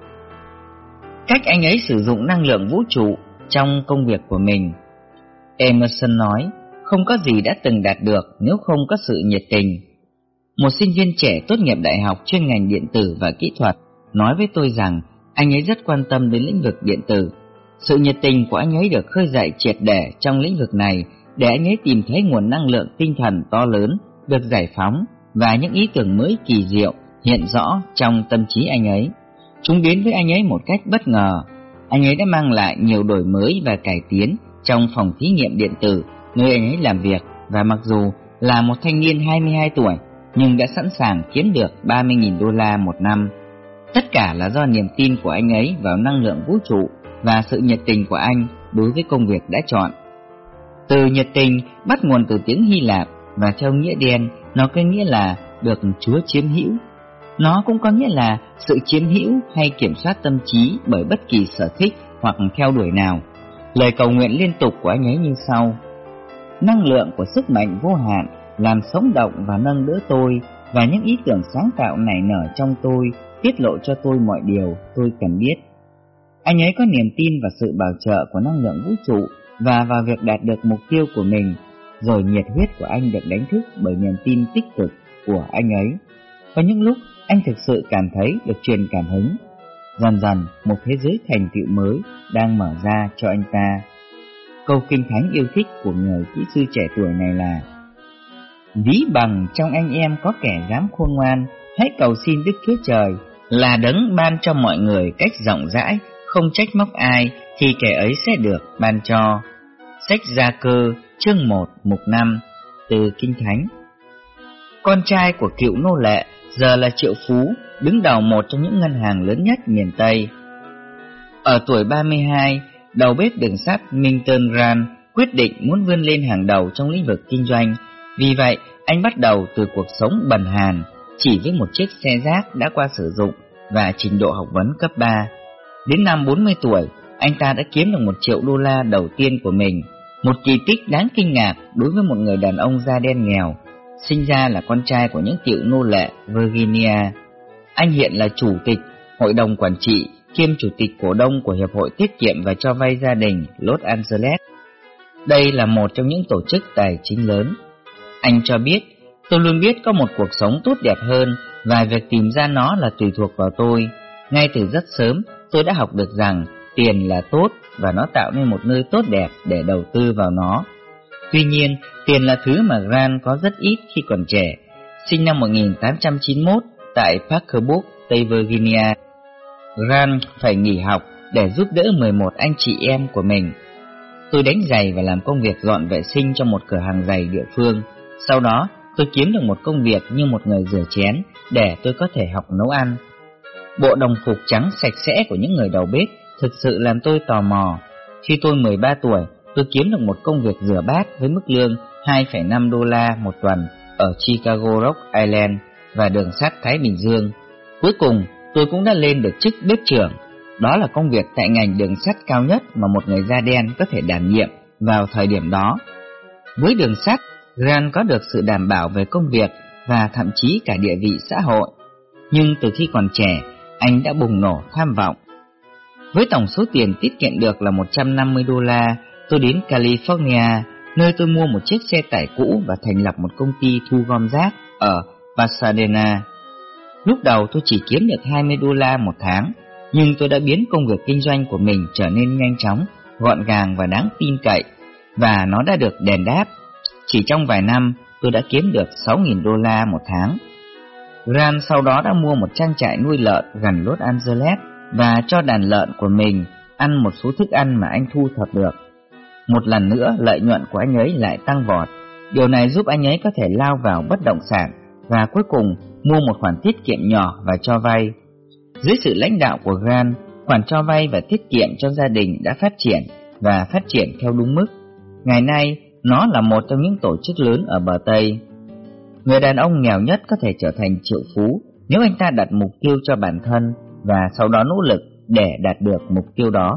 Cách anh ấy sử dụng năng lượng vũ trụ trong công việc của mình. Emerson nói, không có gì đã từng đạt được nếu không có sự nhiệt tình. Một sinh viên trẻ tốt nghiệp đại học chuyên ngành điện tử và kỹ thuật nói với tôi rằng anh ấy rất quan tâm đến lĩnh vực điện tử. Sự nhiệt tình của anh ấy được khơi dậy triệt để trong lĩnh vực này để anh ấy tìm thấy nguồn năng lượng tinh thần to lớn được giải phóng và những ý tưởng mới kỳ diệu hiện rõ trong tâm trí anh ấy. Chúng đến với anh ấy một cách bất ngờ. Anh ấy đã mang lại nhiều đổi mới và cải tiến trong phòng thí nghiệm điện tử nơi anh ấy làm việc, và mặc dù là một thanh niên hai mươi hai tuổi nhưng đã sẵn sàng kiếm được ba mươi nghìn đô la một năm. Tất cả là do niềm tin của anh ấy vào năng lượng vũ trụ và sự nhiệt tình của anh đối với công việc đã chọn. Từ nhiệt tình bắt nguồn từ tiếng Hy Lạp và theo nghĩa đen nó có nghĩa là được Chúa chiếm hữu. Nó cũng có nghĩa là sự chiếm hữu hay kiểm soát tâm trí bởi bất kỳ sở thích hoặc theo đuổi nào. Lời cầu nguyện liên tục của anh ấy như sau: năng lượng của sức mạnh vô hạn làm sống động và nâng đỡ tôi, và những ý tưởng sáng tạo nảy nở trong tôi, tiết lộ cho tôi mọi điều tôi cần biết. Anh ấy có niềm tin vào sự bảo trợ của năng lượng vũ trụ và vào việc đạt được mục tiêu của mình, rồi nhiệt huyết của anh được đánh thức bởi niềm tin tích cực của anh ấy. Có những lúc anh thực sự cảm thấy được truyền cảm hứng. Dần dần một thế giới thành tựu mới đang mở ra cho anh ta. Câu kinh thánh yêu thích của người kỹ sư trẻ tuổi này là: ví bằng trong anh em có kẻ dám khôn ngoan, hãy cầu xin Đức Chúa Trời là đấng ban cho mọi người cách rộng rãi, không trách móc ai, thì kẻ ấy sẽ được ban cho. Sách Gia Cơ chương một mục năm, từ Kinh Thánh. Con trai của cựu nô lệ giờ là triệu phú, đứng đầu một trong những ngân hàng lớn nhất miền Tây. Ở tuổi ba mươi hai, đầu bếp đường sắt Minton Rand quyết định muốn vươn lên hàng đầu trong lĩnh vực kinh doanh. Vì vậy, anh bắt đầu từ cuộc sống bần hàn, chỉ với một chiếc xe rác đã qua sử dụng và trình độ học vấn cấp ba. Đến năm bốn mươi tuổi, anh ta đã kiếm được một triệu đô la đầu tiên của mình, một kỳ tích đáng kinh ngạc đối với một người đàn ông da đen nghèo, sinh ra là con trai của những cựu nô lệ Virginia. Anh hiện là chủ tịch hội đồng quản trị kiêm chủ tịch cổ đông của Hiệp hội Tiết kiệm và cho vay gia đình Los Angeles. Đây là một trong những tổ chức tài chính lớn. Anh cho biết: tôi luôn biết có một cuộc sống tốt đẹp hơn, và việc tìm ra nó là tùy thuộc vào tôi. Ngay từ rất sớm, tôi đã học được rằng tiền là tốt và nó tạo nên một nơi tốt đẹp để đầu tư vào nó. Tuy nhiên, tiền là thứ mà Grant có rất ít khi còn trẻ. Sinh năm một nghìn tám trăm chín mươi mốt tại Parkersburg, Tây Virginia, Grant phải nghỉ học để giúp đỡ mười một anh chị em của mình. Tôi đánh giày và làm công việc dọn vệ sinh trong một cửa hàng giày địa phương. Sau đó, tôi kiếm được một công việc như một người rửa chén để tôi có thể học nấu ăn. Bộ đồng phục trắng sạch sẽ của những người đầu bếp thực sự làm tôi tò mò. Khi tôi mười ba tuổi, tôi kiếm được một công việc rửa bát với mức lương hai phẩy năm đô la một tuần ở Chicago Rock Island và đường sắt Thái Bình Dương. Cuối cùng, tôi cũng đã lên được chức bếp trưởng. Đó là công việc tại ngành đường sắt cao nhất mà một người da đen có thể đảm nhiệm vào thời điểm đó. Với đường sắt, Grant có được sự đảm bảo về công việc và thậm chí cả địa vị xã hội. Nhưng từ khi còn trẻ, anh đã bùng nổ tham vọng. Với tổng số tiền tiết kiệm được là một trăm năm mươi đô la, tôi đến California, nơi tôi mua một chiếc xe tải cũ và thành lập một công ty thu gom rác ở Pasadena. Lúc đầu tôi chỉ kiếm được hai mươi đô la một tháng, nhưng tôi đã biến công việc kinh doanh của mình trở nên nhanh chóng, gọn gàng và đáng tin cậy, và nó đã được đền đáp. Chỉ trong vài năm, tôi đã kiếm được sáu nghìn đô la một tháng. Grant sau đó đã mua một trang trại nuôi lợn gần Los Angeles và cho đàn lợn của mình ăn một số thức ăn mà anh thu thập được. Một lần nữa, lợi nhuận của anh ấy lại tăng vọt. Điều này giúp anh ấy có thể lao vào bất động sản và cuối cùng mua một khoản tiết kiệm nhỏ và cho vay. Dưới sự lãnh đạo của Grant, khoản cho vay và tiết kiệm cho gia đình đã phát triển và phát triển theo đúng mức. Ngày nay, nó là một trong những tổ chức lớn ở bờ Tây. Người đàn ông nghèo nhất có thể trở thành triệu phú nếu anh ta đặt mục tiêu cho bản thân và sau đó nỗ lực để đạt được mục tiêu đó.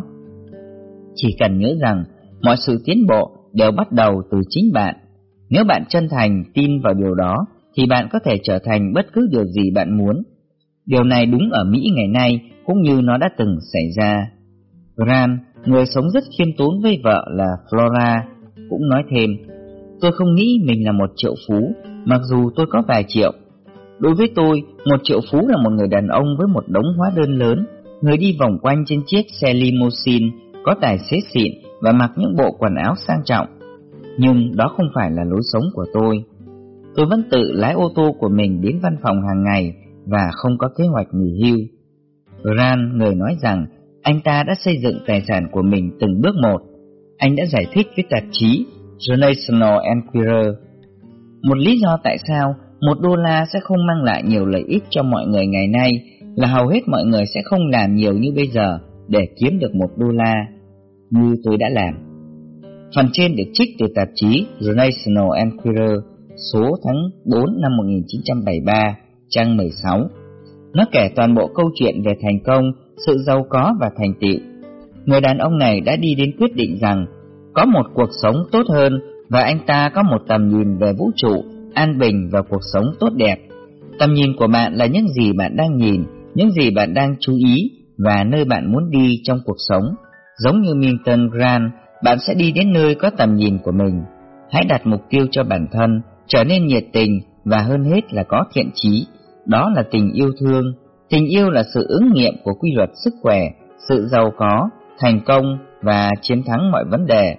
Chỉ cần nhớ rằng mọi sự tiến bộ đều bắt đầu từ chính bạn. Nếu bạn chân thành tin vào điều đó thì bạn có thể trở thành bất cứ điều gì bạn muốn. Điều này đúng ở Mỹ ngày nay cũng như nó đã từng xảy ra. Grant, người sống rất khiêm tốn với vợ là Flora, cũng nói thêm: tôi không nghĩ mình là một triệu phú, mặc dù tôi có vài triệu. Đối với tôi, một triệu phú là một người đàn ông với một đống hóa đơn lớn, người đi vòng quanh trên chiếc xe limousine, có tài xế xịn và mặc những bộ quần áo sang trọng. Nhưng đó không phải là lối sống của tôi. Tôi vẫn tự lái ô tô của mình đến văn phòng hàng ngày và không có kế hoạch nghỉ hưu. Grant, người nói rằng anh ta đã xây dựng tài sản của mình từng bước một. Anh đã giải thích với tạp chí The National Enquirer một lý do tại sao một đô la sẽ không mang lại nhiều lợi ích cho mọi người ngày nay là hầu hết mọi người sẽ không làm nhiều như bây giờ để kiếm được một đô la, như tôi đã làm. Phần trên được trích từ tạp chí The National Enquirer số tháng bốn năm một nghìn chín trăm bảy mươi ba, trang mười sáu. Nó kể toàn bộ câu chuyện về thành công, sự giàu có và thành tựu. người đàn ông này đã đi đến quyết định rằng có một cuộc sống tốt hơn và anh ta có một tầm nhìn về vũ trụ, an bình và cuộc sống tốt đẹp. Tầm nhìn của bạn là những gì bạn đang nhìn, những gì bạn đang chú ý và nơi bạn muốn đi trong cuộc sống. Giống như Milton Grant, bạn sẽ đi đến nơi có tầm nhìn của mình. Hãy đặt mục tiêu cho bản thân, trở nên nhiệt tình và hơn hết là có thiện chí. Đó là tình yêu thương. Tình yêu là sự ứng nghiệm của quy luật sức khỏe, sự giàu có, thành công và chiến thắng mọi vấn đề.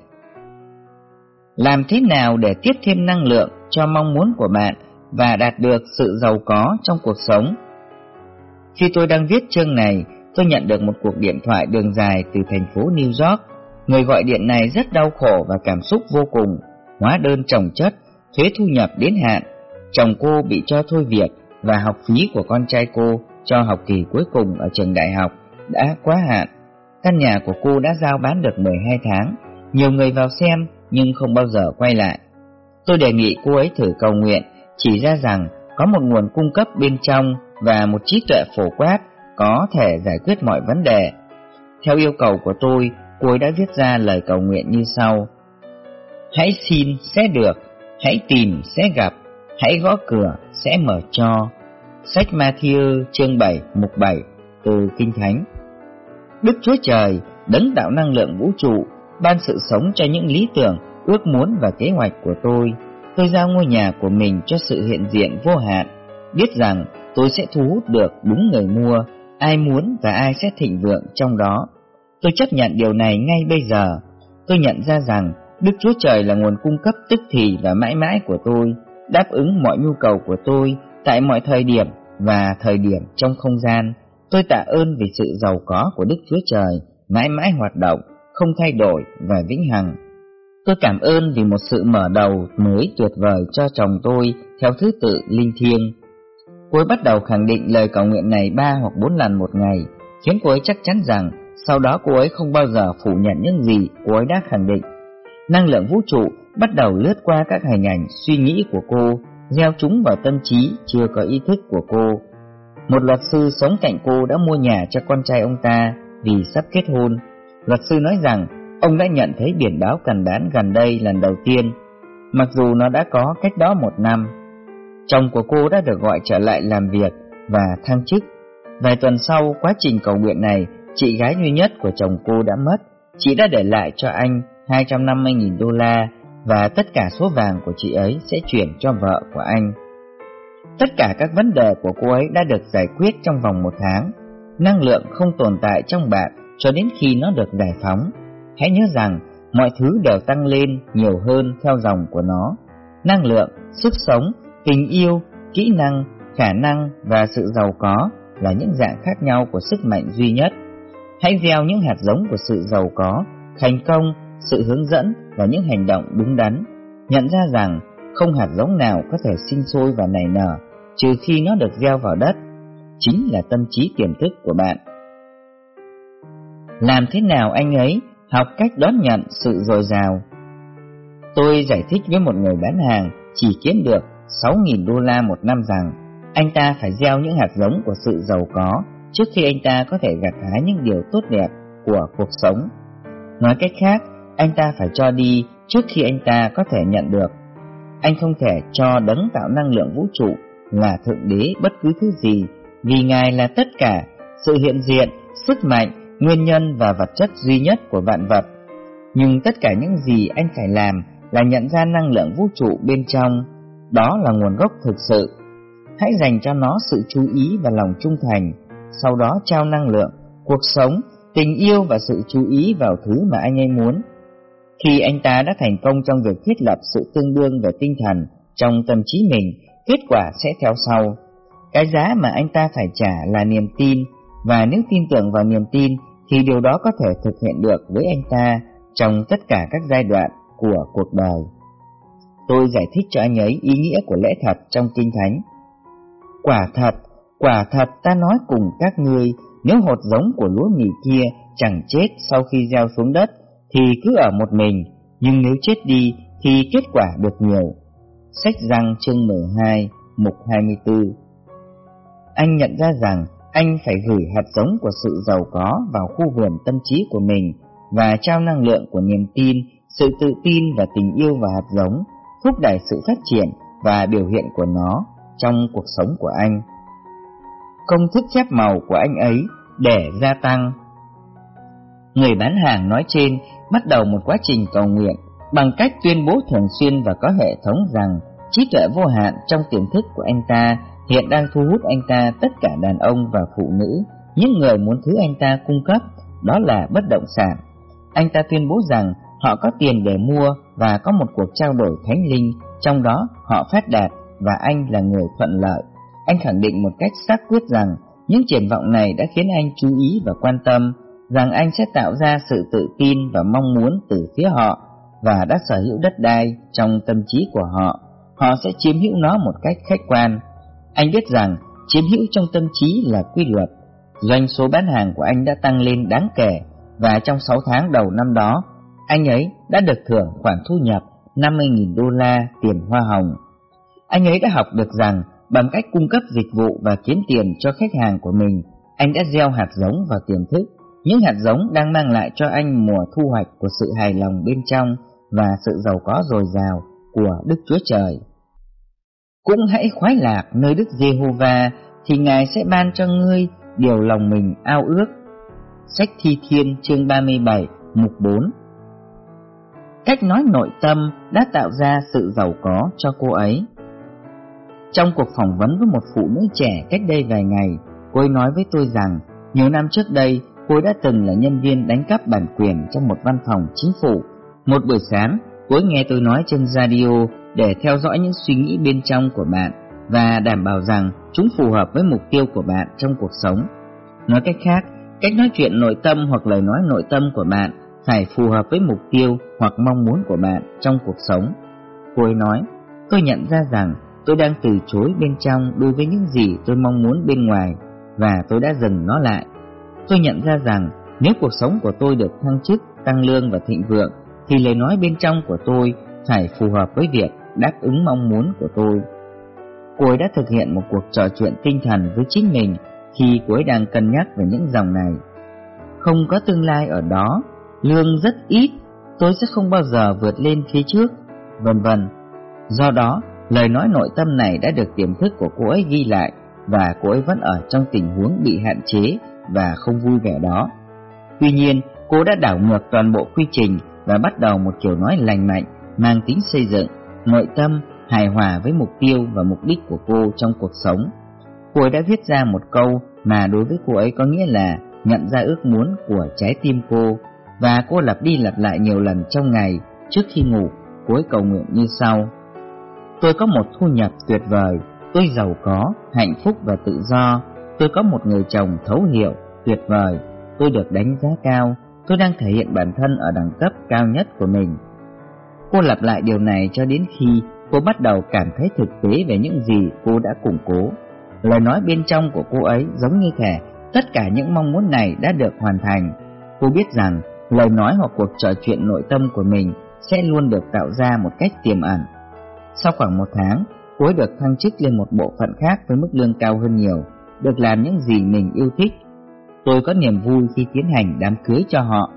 Làm thế nào để tiếp thêm năng lượng cho mong muốn của bạn và đạt được sự giàu có trong cuộc sống? Khi tôi đang viết chương này, tôi nhận được một cuộc điện thoại đường dài từ thành phố New York. Người gọi điện này rất đau khổ và cảm xúc vô cùng. Hóa đơn chồng chất, thuế thu nhập đến hạn, chồng cô bị cho thôi việc và học phí của con trai cô cho học kỳ cuối cùng ở trường đại học đã quá hạn. Căn nhà của cô đã giao bán được mười hai tháng, nhiều người vào xem nhưng không bao giờ quay lại. Tôi đề nghị cô ấy thử cầu nguyện, chỉ ra rằng có một nguồn cung cấp bên trong và một trí tuệ phổ quát có thể giải quyết mọi vấn đề. Theo yêu cầu của tôi, cô ấy đã viết ra lời cầu nguyện như sau: hãy xin sẽ được, hãy tìm sẽ gặp, hãy gõ cửa sẽ mở cho. Sách Ma-thi-ơ chương bảy mục bảy từ Kinh Thánh. Đức Chúa Trời, đấng tạo năng lượng vũ trụ, ban sự sống cho những lý tưởng, ước muốn và kế hoạch của tôi. Tôi giao ngôi nhà của mình cho sự hiện diện vô hạn, biết rằng tôi sẽ thu hút được đúng người mua, ai muốn và ai sẽ thịnh vượng trong đó. Tôi chấp nhận điều này ngay bây giờ. Tôi nhận ra rằng Đức Chúa Trời là nguồn cung cấp tức thì và mãi mãi của tôi, đáp ứng mọi nhu cầu của tôi tại mọi thời điểm và thời điểm trong không gian. Tôi tạ ơn vì sự giàu có của Đức Chúa Trời, mãi mãi hoạt động, không thay đổi và vĩnh hằng. Tôi cảm ơn vì một sự mở đầu mới tuyệt vời cho chồng tôi theo thứ tự linh thiêng. Cô ấy bắt đầu khẳng định lời cầu nguyện này ba hoặc bốn lần một ngày, khiến cô ấy chắc chắn rằng sau đó cô ấy không bao giờ phủ nhận những gì cô ấy đã khẳng định. Năng lượng vũ trụ bắt đầu lướt qua các hình ảnh suy nghĩ của cô, gieo chúng vào tâm trí chưa có ý thức của cô. Một luật sư sống cạnh cô đã mua nhà cho con trai ông ta vì sắp kết hôn. Luật sư nói rằng ông đã nhận thấy biển báo cần bán gần đây lần đầu tiên, mặc dù nó đã có cách đó một năm. Chồng của cô đã được gọi trở lại làm việc và thăng chức. Vài tuần sau quá trình cầu nguyện này, chị gái duy nhất của chồng cô đã mất. Chị đã để lại cho anh hai trăm năm mươi nghìn đô la và tất cả số vàng của chị ấy sẽ chuyển cho vợ của anh. Tất cả các vấn đề của cô ấy đã được giải quyết trong vòng một tháng. Năng lượng không tồn tại trong bạn cho đến khi nó được giải phóng. Hãy nhớ rằng mọi thứ đều tăng lên nhiều hơn theo dòng của nó. Năng lượng, sức sống, tình yêu, kỹ năng, khả năng và sự giàu có là những dạng khác nhau của sức mạnh duy nhất. Hãy gieo những hạt giống của sự giàu có, thành công, sự hướng dẫn và những hành động đúng đắn. Nhận ra rằng không hạt giống nào có thể sinh sôi và nảy nở trừ khi nó được gieo vào đất. Chính là tâm trí tiềm thức của bạn. Làm thế nào anh ấy học cách đón nhận sự dồi dào? Tôi giải thích với một người bán hàng chỉ kiếm được sáu nghìn đô la một năm rằng anh ta phải gieo những hạt giống của sự giàu có trước khi anh ta có thể gặt hái những điều tốt đẹp của cuộc sống. Nói cách khác, anh ta phải cho đi trước khi anh ta có thể nhận được. Anh không thể cho đấng tạo năng lượng vũ trụ là Thượng Đế bất cứ thứ gì, vì Ngài là tất cả, sự hiện diện, sức mạnh, nguyên nhân và vật chất duy nhất của vạn vật. Nhưng tất cả những gì anh phải làm là nhận ra năng lượng vũ trụ bên trong. Đó là nguồn gốc thực sự. Hãy dành cho nó sự chú ý và lòng trung thành, sau đó trao năng lượng, cuộc sống, tình yêu và sự chú ý vào thứ mà anh ấy muốn. Khi anh ta đã thành công trong việc thiết lập sự tương đương về tinh thần trong tâm trí mình, kết quả sẽ theo sau. Cái giá mà anh ta phải trả là niềm tin, và nếu tin tưởng vào niềm tin thì điều đó có thể thực hiện được với anh ta trong tất cả các giai đoạn của cuộc đời. Tôi giải thích cho anh ấy ý nghĩa của lẽ thật trong Kinh Thánh. Quả thật, quả thật ta nói cùng các ngươi, nếu hột giống của lúa mì kia chẳng chết sau khi gieo xuống đất thì cứ ở một mình, nhưng nếu chết đi thì kết quả được nhiều. Sách Giăng chương mười hai, mục hai mươi tư. Anh nhận ra rằng anh phải gửi hạt giống của sự giàu có vào khu vườn tâm trí của mình và trao năng lượng của niềm tin, sự tự tin và tình yêu vào hạt giống, thúc đẩy sự phát triển và biểu hiện của nó trong cuộc sống của anh. Công thức phép màu của anh ấy để gia tăng. Người bán hàng nói trên bắt đầu một quá trình cầu nguyện bằng cách tuyên bố thường xuyên và có hệ thống rằng trí tuệ vô hạn trong tiềm thức của anh ta hiện đang thu hút anh ta tất cả đàn ông và phụ nữ, những người muốn thứ anh ta cung cấp, đó là bất động sản. Anh ta tuyên bố rằng họ có tiền để mua và có một cuộc trao đổi thánh linh, trong đó họ phát đạt và anh là người thuận lợi. Anh khẳng định một cách xác quyết rằng những triển vọng này đã khiến anh chú ý và quan tâm, rằng anh sẽ tạo ra sự tự tin và mong muốn từ phía họ và đã sở hữu đất đai trong tâm trí của họ. Họ sẽ chiếm hữu nó một cách khách quan. Anh biết rằng chiếm hữu trong tâm trí là quy luật. Doanh số bán hàng của anh đã tăng lên đáng kể và trong sáu tháng đầu năm đó, anh ấy đã được thưởng khoản thu nhập năm mươi nghìn đô la tiền hoa hồng. Anh ấy đã học được rằng bằng cách cung cấp dịch vụ và kiếm tiền cho khách hàng của mình, anh đã gieo hạt giống vào tiềm thức. Những hạt giống đang mang lại cho anh mùa thu hoạch của sự hài lòng bên trong và sự giàu có dồi dào của Đức Chúa Trời. Cũng hãy khoái lạc nơi Đức Giê-hô-va, thì Ngài sẽ ban cho ngươi điều lòng mình ao ước. Sách Thi Thiên chương ba mươi bảy mục bốn. Cách nói nội tâm đã tạo ra sự giàu có cho cô ấy. Trong cuộc phỏng vấn với một phụ nữ trẻ cách đây vài ngày, cô ấy nói với tôi rằng nhiều năm trước đây cô ấy đã từng là nhân viên đánh cắp bản quyền trong một văn phòng chính phủ. Một buổi sáng, cô ấy nghe tôi nói trên radio để theo dõi những suy nghĩ bên trong của bạn và đảm bảo rằng chúng phù hợp với mục tiêu của bạn trong cuộc sống. Nói cách khác, cách nói chuyện nội tâm hoặc lời nói nội tâm của bạn phải phù hợp với mục tiêu hoặc mong muốn của bạn trong cuộc sống. Cô ấy nói, tôi nhận ra rằng tôi đang từ chối bên trong đối với những gì tôi mong muốn bên ngoài và tôi đã dừng nó lại. Tôi nhận ra rằng nếu cuộc sống của tôi được thăng chức, tăng lương và thịnh vượng thì lời nói bên trong của tôi phải phù hợp với việc đáp ứng mong muốn của tôi. Cô ấy đã thực hiện một cuộc trò chuyện tinh thần với chính mình khi cô ấy đang cân nhắc về những dòng này. Không có tương lai ở đó, lương rất ít, tôi sẽ không bao giờ vượt lên phía trước, vân vân. Do đó, lời nói nội tâm này đã được tiềm thức của cô ấy ghi lại và cô ấy vẫn ở trong tình huống bị hạn chế và không vui vẻ đó. Tuy nhiên, cô đã đảo ngược toàn bộ quy trình và bắt đầu một kiểu nói lành mạnh, mang tính xây dựng, nội tâm, hài hòa với mục tiêu và mục đích của cô trong cuộc sống. Cô ấy đã viết ra một câu mà đối với cô ấy có nghĩa là nhận ra ước muốn của trái tim cô, và cô lặp đi lặp lại nhiều lần trong ngày. Trước khi ngủ, cô ấy cầu nguyện như sau: tôi có một thu nhập tuyệt vời, tôi giàu có, hạnh phúc và tự do, tôi có một người chồng thấu hiểu, tuyệt vời, tôi được đánh giá cao, tôi đang thể hiện bản thân ở đẳng cấp cao nhất của mình. Cô lặp lại điều này cho đến khi cô bắt đầu cảm thấy thực tế về những gì cô đã củng cố. Lời nói bên trong của cô ấy giống như thể tất cả những mong muốn này đã được hoàn thành. Cô biết rằng lời nói hoặc cuộc trò chuyện nội tâm của mình sẽ luôn được tạo ra một cách tiềm ẩn. Sau khoảng một tháng, cô ấy được thăng chức lên một bộ phận khác với mức lương cao hơn nhiều, được làm những gì mình yêu thích. Tôi có niềm vui khi tiến hành đám cưới cho họ.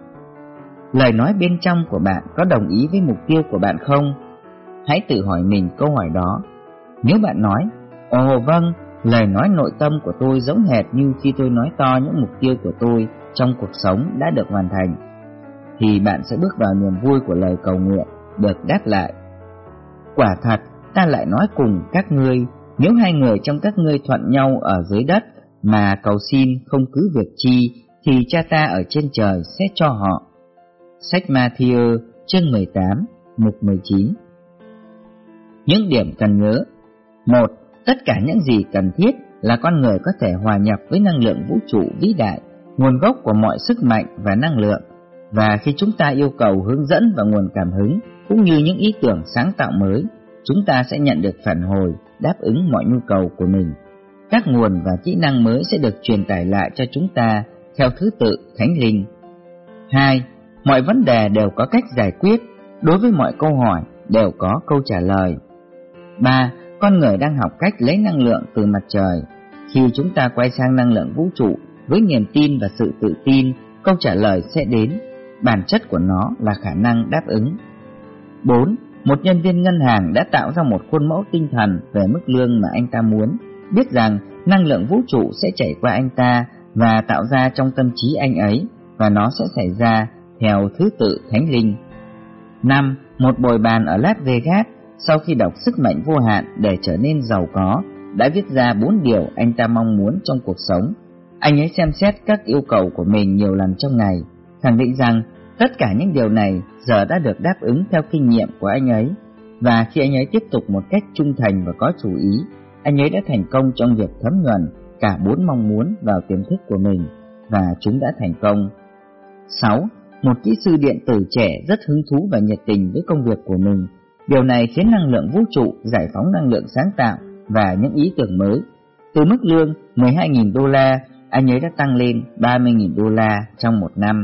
Lời nói bên trong của bạn có đồng ý với mục tiêu của bạn không? Hãy tự hỏi mình câu hỏi đó. Nếu bạn nói, ồ vâng, lời nói nội tâm của tôi giống hệt như khi tôi nói to những mục tiêu của tôi trong cuộc sống đã được hoàn thành, thì bạn sẽ bước vào niềm vui của lời cầu nguyện được đáp lại. Quả thật, ta lại nói cùng các ngươi, nếu hai người trong các ngươi thuận nhau ở dưới đất mà cầu xin không cứ việc chi, thì cha ta ở trên trời sẽ cho họ. Sách Ma-thi-ơ chương mười tám, mục mười chín. Những điểm cần nhớ. Một. Tất cả những gì cần thiết là con người có thể hòa nhập với năng lượng vũ trụ vĩ đại, nguồn gốc của mọi sức mạnh và năng lượng. Và khi chúng ta yêu cầu hướng dẫn và nguồn cảm hứng, cũng như những ý tưởng sáng tạo mới, chúng ta sẽ nhận được phản hồi, đáp ứng mọi nhu cầu của mình. Các nguồn và kỹ năng mới sẽ được truyền tải lại cho chúng ta theo thứ tự thánh linh. Hai. Mọi vấn đề đều có cách giải quyết, đối với mọi câu hỏi đều có câu trả lời. Ba. Con người đang học cách lấy năng lượng từ mặt trời. Khi chúng ta quay sang năng lượng vũ trụ với niềm tin và sự tự tin, câu trả lời sẽ đến. Bản chất của nó là khả năng đáp ứng. bốn. Một nhân viên ngân hàng đã tạo ra một khuôn mẫu tinh thần về mức lương mà anh ta muốn, biết rằng năng lượng vũ trụ sẽ chảy qua anh ta và tạo ra trong tâm trí anh ấy, và nó sẽ xảy ra theo thứ tự thánh linh. năm. Một bồi bàn ở Las Vegas sau khi đọc Sức mạnh vô hạn để trở nên giàu có đã viết ra bốn điều anh ta mong muốn trong cuộc sống. Anh ấy xem xét các yêu cầu của mình nhiều lần trong ngày, khẳng định rằng tất cả những điều này giờ đã được đáp ứng theo kinh nghiệm của anh ấy, và khi anh ấy tiếp tục một cách trung thành và có chủ ý, anh ấy đã thành công trong việc thấm nhuần cả bốn mong muốn vào tiềm thức của mình, và chúng đã thành công. sáu. Một kỹ sư điện tử trẻ rất hứng thú và nhiệt tình với công việc của mình. Điều này khiến năng lượng vũ trụ giải phóng năng lượng sáng tạo và những ý tưởng mới. Từ mức lương mười hai nghìn đô la, anh ấy đã tăng lên ba mươi nghìn đô la trong một năm.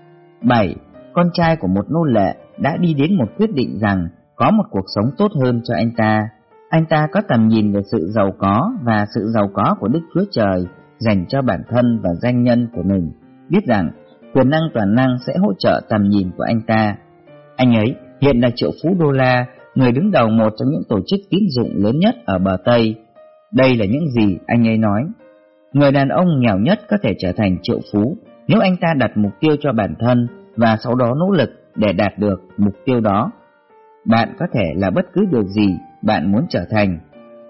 bảy. Con trai của một nô lệ đã đi đến một quyết định rằng có một cuộc sống tốt hơn cho anh ta. Anh ta có tầm nhìn về sự giàu có và sự giàu có của Đức Chúa Trời dành cho bản thân và danh nhân của mình, biết rằng quyền năng toàn năng sẽ hỗ trợ tầm nhìn của anh ta. Anh ấy hiện là triệu phú đô la, người đứng đầu một trong những tổ chức tín dụng lớn nhất ở bờ Tây. Đây là những gì anh ấy nói. Người đàn ông nghèo nhất có thể trở thành triệu phú nếu anh ta đặt mục tiêu cho bản thân và sau đó nỗ lực để đạt được mục tiêu đó. Bạn có thể là bất cứ điều gì bạn muốn trở thành.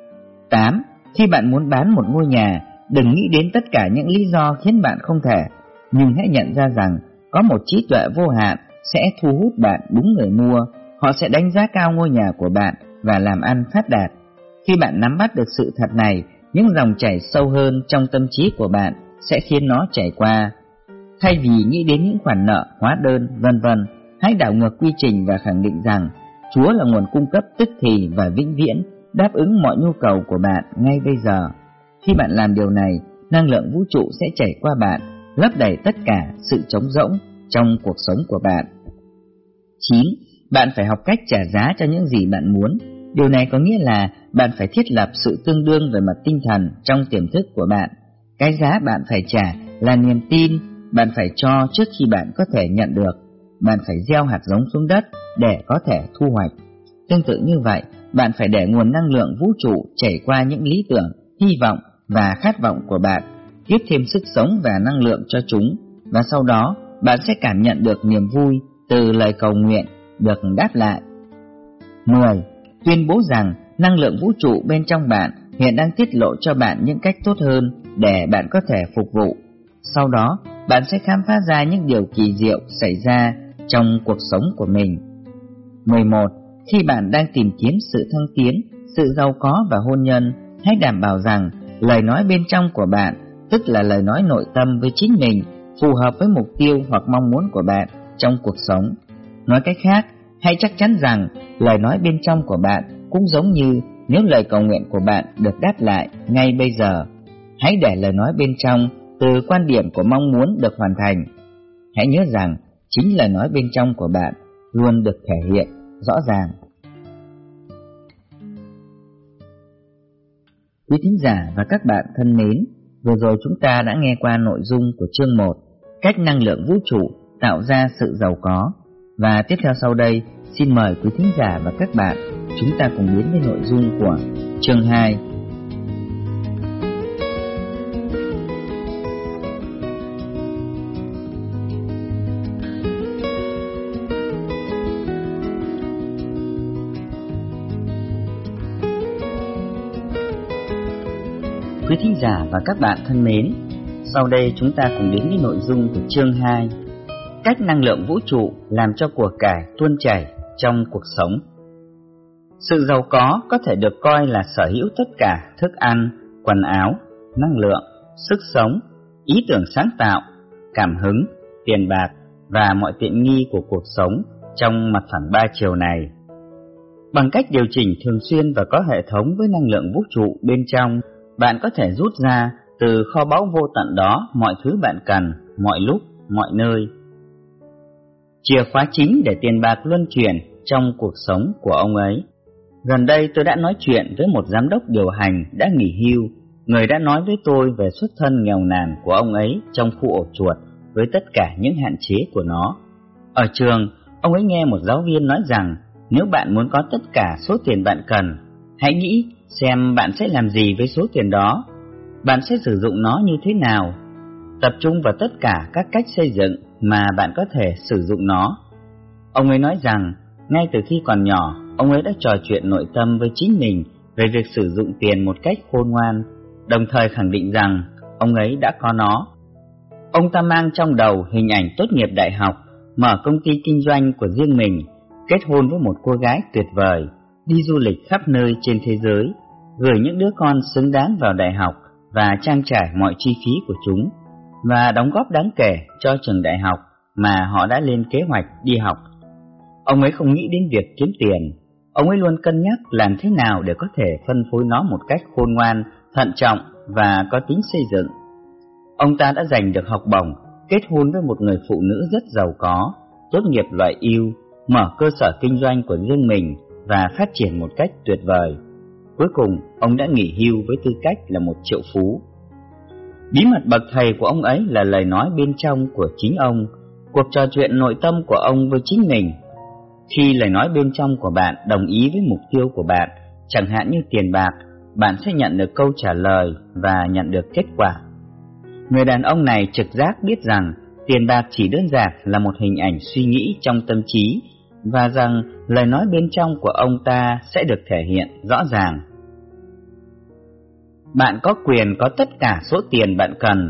tám. Khi bạn muốn bán một ngôi nhà, đừng nghĩ đến tất cả những lý do khiến bạn không thể, nhưng hãy nhận ra rằng có một trí tuệ vô hạn sẽ thu hút bạn đúng người mua. Họ sẽ đánh giá cao ngôi nhà của bạn và làm ăn phát đạt. Khi bạn nắm bắt được sự thật này, những dòng chảy sâu hơn trong tâm trí của bạn sẽ khiến nó chảy qua. Thay vì nghĩ đến những khoản nợ, hóa đơn, vân vân, hãy đảo ngược quy trình và khẳng định rằng Chúa là nguồn cung cấp tức thì và vĩnh viễn, đáp ứng mọi nhu cầu của bạn ngay bây giờ. Khi bạn làm điều này, năng lượng vũ trụ sẽ chảy qua bạn, lấp đầy tất cả sự trống rỗng trong cuộc sống của bạn. chín. Bạn phải học cách trả giá cho những gì bạn muốn. Điều này có nghĩa là bạn phải thiết lập sự tương đương về mặt tinh thần trong tiềm thức của bạn. Cái giá bạn phải trả là niềm tin. Bạn phải cho trước khi bạn có thể nhận được. Bạn phải gieo hạt giống xuống đất để có thể thu hoạch. Tương tự như vậy, bạn phải để nguồn năng lượng vũ trụ chảy qua những lý tưởng, hy vọng và khát vọng của bạn, tiếp thêm sức sống và năng lượng cho chúng, và sau đó bạn sẽ cảm nhận được niềm vui từ lời cầu nguyện được đáp lại. mười. Tuyên bố rằng năng lượng vũ trụ bên trong bạn hiện đang tiết lộ cho bạn những cách tốt hơn để bạn có thể phục vụ. Sau đó, bạn sẽ khám phá ra những điều kỳ diệu xảy ra trong cuộc sống của mình. mười một. Khi bạn đang tìm kiếm sự thăng tiến, sự giàu có và hôn nhân, hãy đảm bảo rằng lời nói bên trong của bạn, tức là lời nói nội tâm với chính mình, phù hợp với mục tiêu hoặc mong muốn của bạn trong cuộc sống. Nói cách khác, hãy chắc chắn rằng lời nói bên trong của bạn cũng giống như nếu lời cầu nguyện của bạn được đáp lại ngay bây giờ. Hãy để lời nói bên trong từ quan điểm của mong muốn được hoàn thành. Hãy nhớ rằng chính lời nói bên trong của bạn luôn được thể hiện rõ ràng. Quý thính giả và các bạn thân mến, vừa rồi chúng ta đã nghe qua nội dung của chương một, cách năng lượng vũ trụ tạo ra sự giàu có. Và tiếp theo sau đây, xin mời quý thính giả và các bạn chúng ta cùng đến với nội dung của chương hai. Quý thính giả và các bạn thân mến, sau đây chúng ta cùng đến với nội dung của chương hai, cách năng lượng vũ trụ làm cho của cải tuôn chảy trong cuộc sống. Sự giàu có có thể được coi là sở hữu tất cả thức ăn, quần áo, năng lượng, sức sống, ý tưởng sáng tạo, cảm hứng, tiền bạc và mọi tiện nghi của cuộc sống trong mặt phẳng ba chiều này. Bằng cách điều chỉnh thường xuyên và có hệ thống với năng lượng vũ trụ bên trong, bạn có thể rút ra từ kho báu vô tận đó mọi thứ bạn cần, mọi lúc, mọi nơi. Chìa khóa chính để tiền bạc luân chuyển trong cuộc sống của ông ấy. Gần đây tôi đã nói chuyện với một giám đốc điều hành đã nghỉ hưu. người đã nói với tôi về xuất thân nghèo nàn của ông ấy trong khu ổ chuột với tất cả những hạn chế của nó. Ở trường, ông ấy nghe một giáo viên nói rằng nếu bạn muốn có tất cả số tiền bạn cần, hãy nghĩ xem bạn sẽ làm gì với số tiền đó, bạn sẽ sử dụng nó như thế nào. Tập trung vào tất cả các cách xây dựng mà bạn có thể sử dụng nó. Ông ấy nói rằng ngay từ khi còn nhỏ, ông ấy đã trò chuyện nội tâm với chính mình về việc sử dụng tiền một cách khôn ngoan, đồng thời khẳng định rằng ông ấy đã có nó. Ông ta mang trong đầu hình ảnh tốt nghiệp đại học, mở công ty kinh doanh của riêng mình, kết hôn với một cô gái tuyệt vời, đi du lịch khắp nơi trên thế giới, gửi những đứa con xứng đáng vào đại học và trang trải mọi chi phí của chúng, và đóng góp đáng kể cho trường đại học mà họ đã lên kế hoạch đi học. Ông ấy không nghĩ đến việc kiếm tiền, ông ấy luôn cân nhắc làm thế nào để có thể phân phối nó một cách khôn ngoan, thận trọng và có tính xây dựng. Ông ta đã giành được học bổng, kết hôn với một người phụ nữ rất giàu có, tốt nghiệp loại ưu, mở cơ sở kinh doanh của riêng mình và phát triển một cách tuyệt vời. Cuối cùng, ông đã nghỉ hưu với tư cách là một triệu phú. Bí mật bậc thầy của ông ấy là lời nói bên trong của chính ông, cuộc trò chuyện nội tâm của ông với chính mình. Khi lời nói bên trong của bạn đồng ý với mục tiêu của bạn, chẳng hạn như tiền bạc, bạn sẽ nhận được câu trả lời và nhận được kết quả. Người đàn ông này trực giác biết rằng tiền bạc chỉ đơn giản là một hình ảnh suy nghĩ trong tâm trí, và rằng lời nói bên trong của ông ta sẽ được thể hiện rõ ràng. Bạn có quyền có tất cả số tiền bạn cần.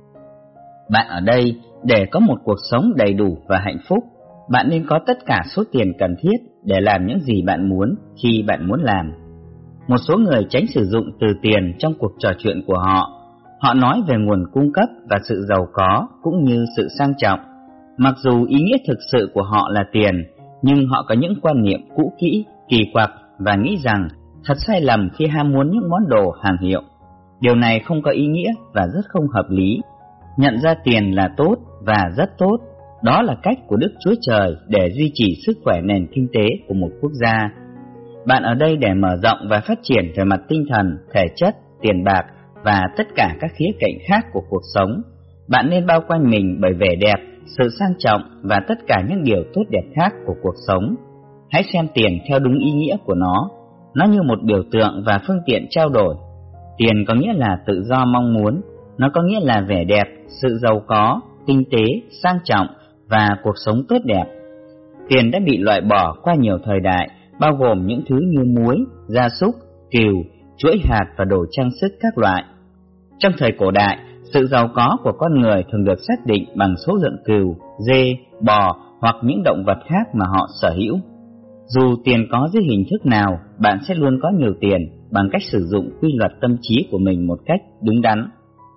Bạn ở đây để có một cuộc sống đầy đủ và hạnh phúc. Bạn nên có tất cả số tiền cần thiết để làm những gì bạn muốn khi bạn muốn làm. Một số người tránh sử dụng từ tiền trong cuộc trò chuyện của họ. Họ nói về nguồn cung cấp và sự giàu có cũng như sự sang trọng. Mặc dù ý nghĩa thực sự của họ là tiền, nhưng họ có những quan niệm cũ kỹ, kỳ quặc và nghĩ rằng thật sai lầm khi ham muốn những món đồ hàng hiệu. Điều này không có ý nghĩa và rất không hợp lý. Nhận ra tiền là tốt và rất tốt, đó là cách của Đức Chúa Trời để duy trì sức khỏe nền kinh tế của một quốc gia. Bạn ở đây để mở rộng và phát triển về mặt tinh thần, thể chất, tiền bạc và tất cả các khía cạnh khác của cuộc sống. Bạn nên bao quanh mình bởi vẻ đẹp, sự sang trọng và tất cả những điều tốt đẹp khác của cuộc sống. Hãy xem tiền theo đúng ý nghĩa của nó. Nó như một biểu tượng và phương tiện trao đổi. Tiền có nghĩa là tự do mong muốn, nó có nghĩa là vẻ đẹp, sự giàu có, tinh tế, sang trọng và cuộc sống tốt đẹp. Tiền đã bị loại bỏ qua nhiều thời đại, bao gồm những thứ như muối, gia súc, cừu, chuỗi hạt và đồ trang sức các loại. Trong thời cổ đại, sự giàu có của con người thường được xác định bằng số lượng cừu, dê, bò hoặc những động vật khác mà họ sở hữu. Dù tiền có dưới hình thức nào, bạn sẽ luôn có nhiều tiền bằng cách sử dụng quy luật tâm trí của mình một cách đúng đắn.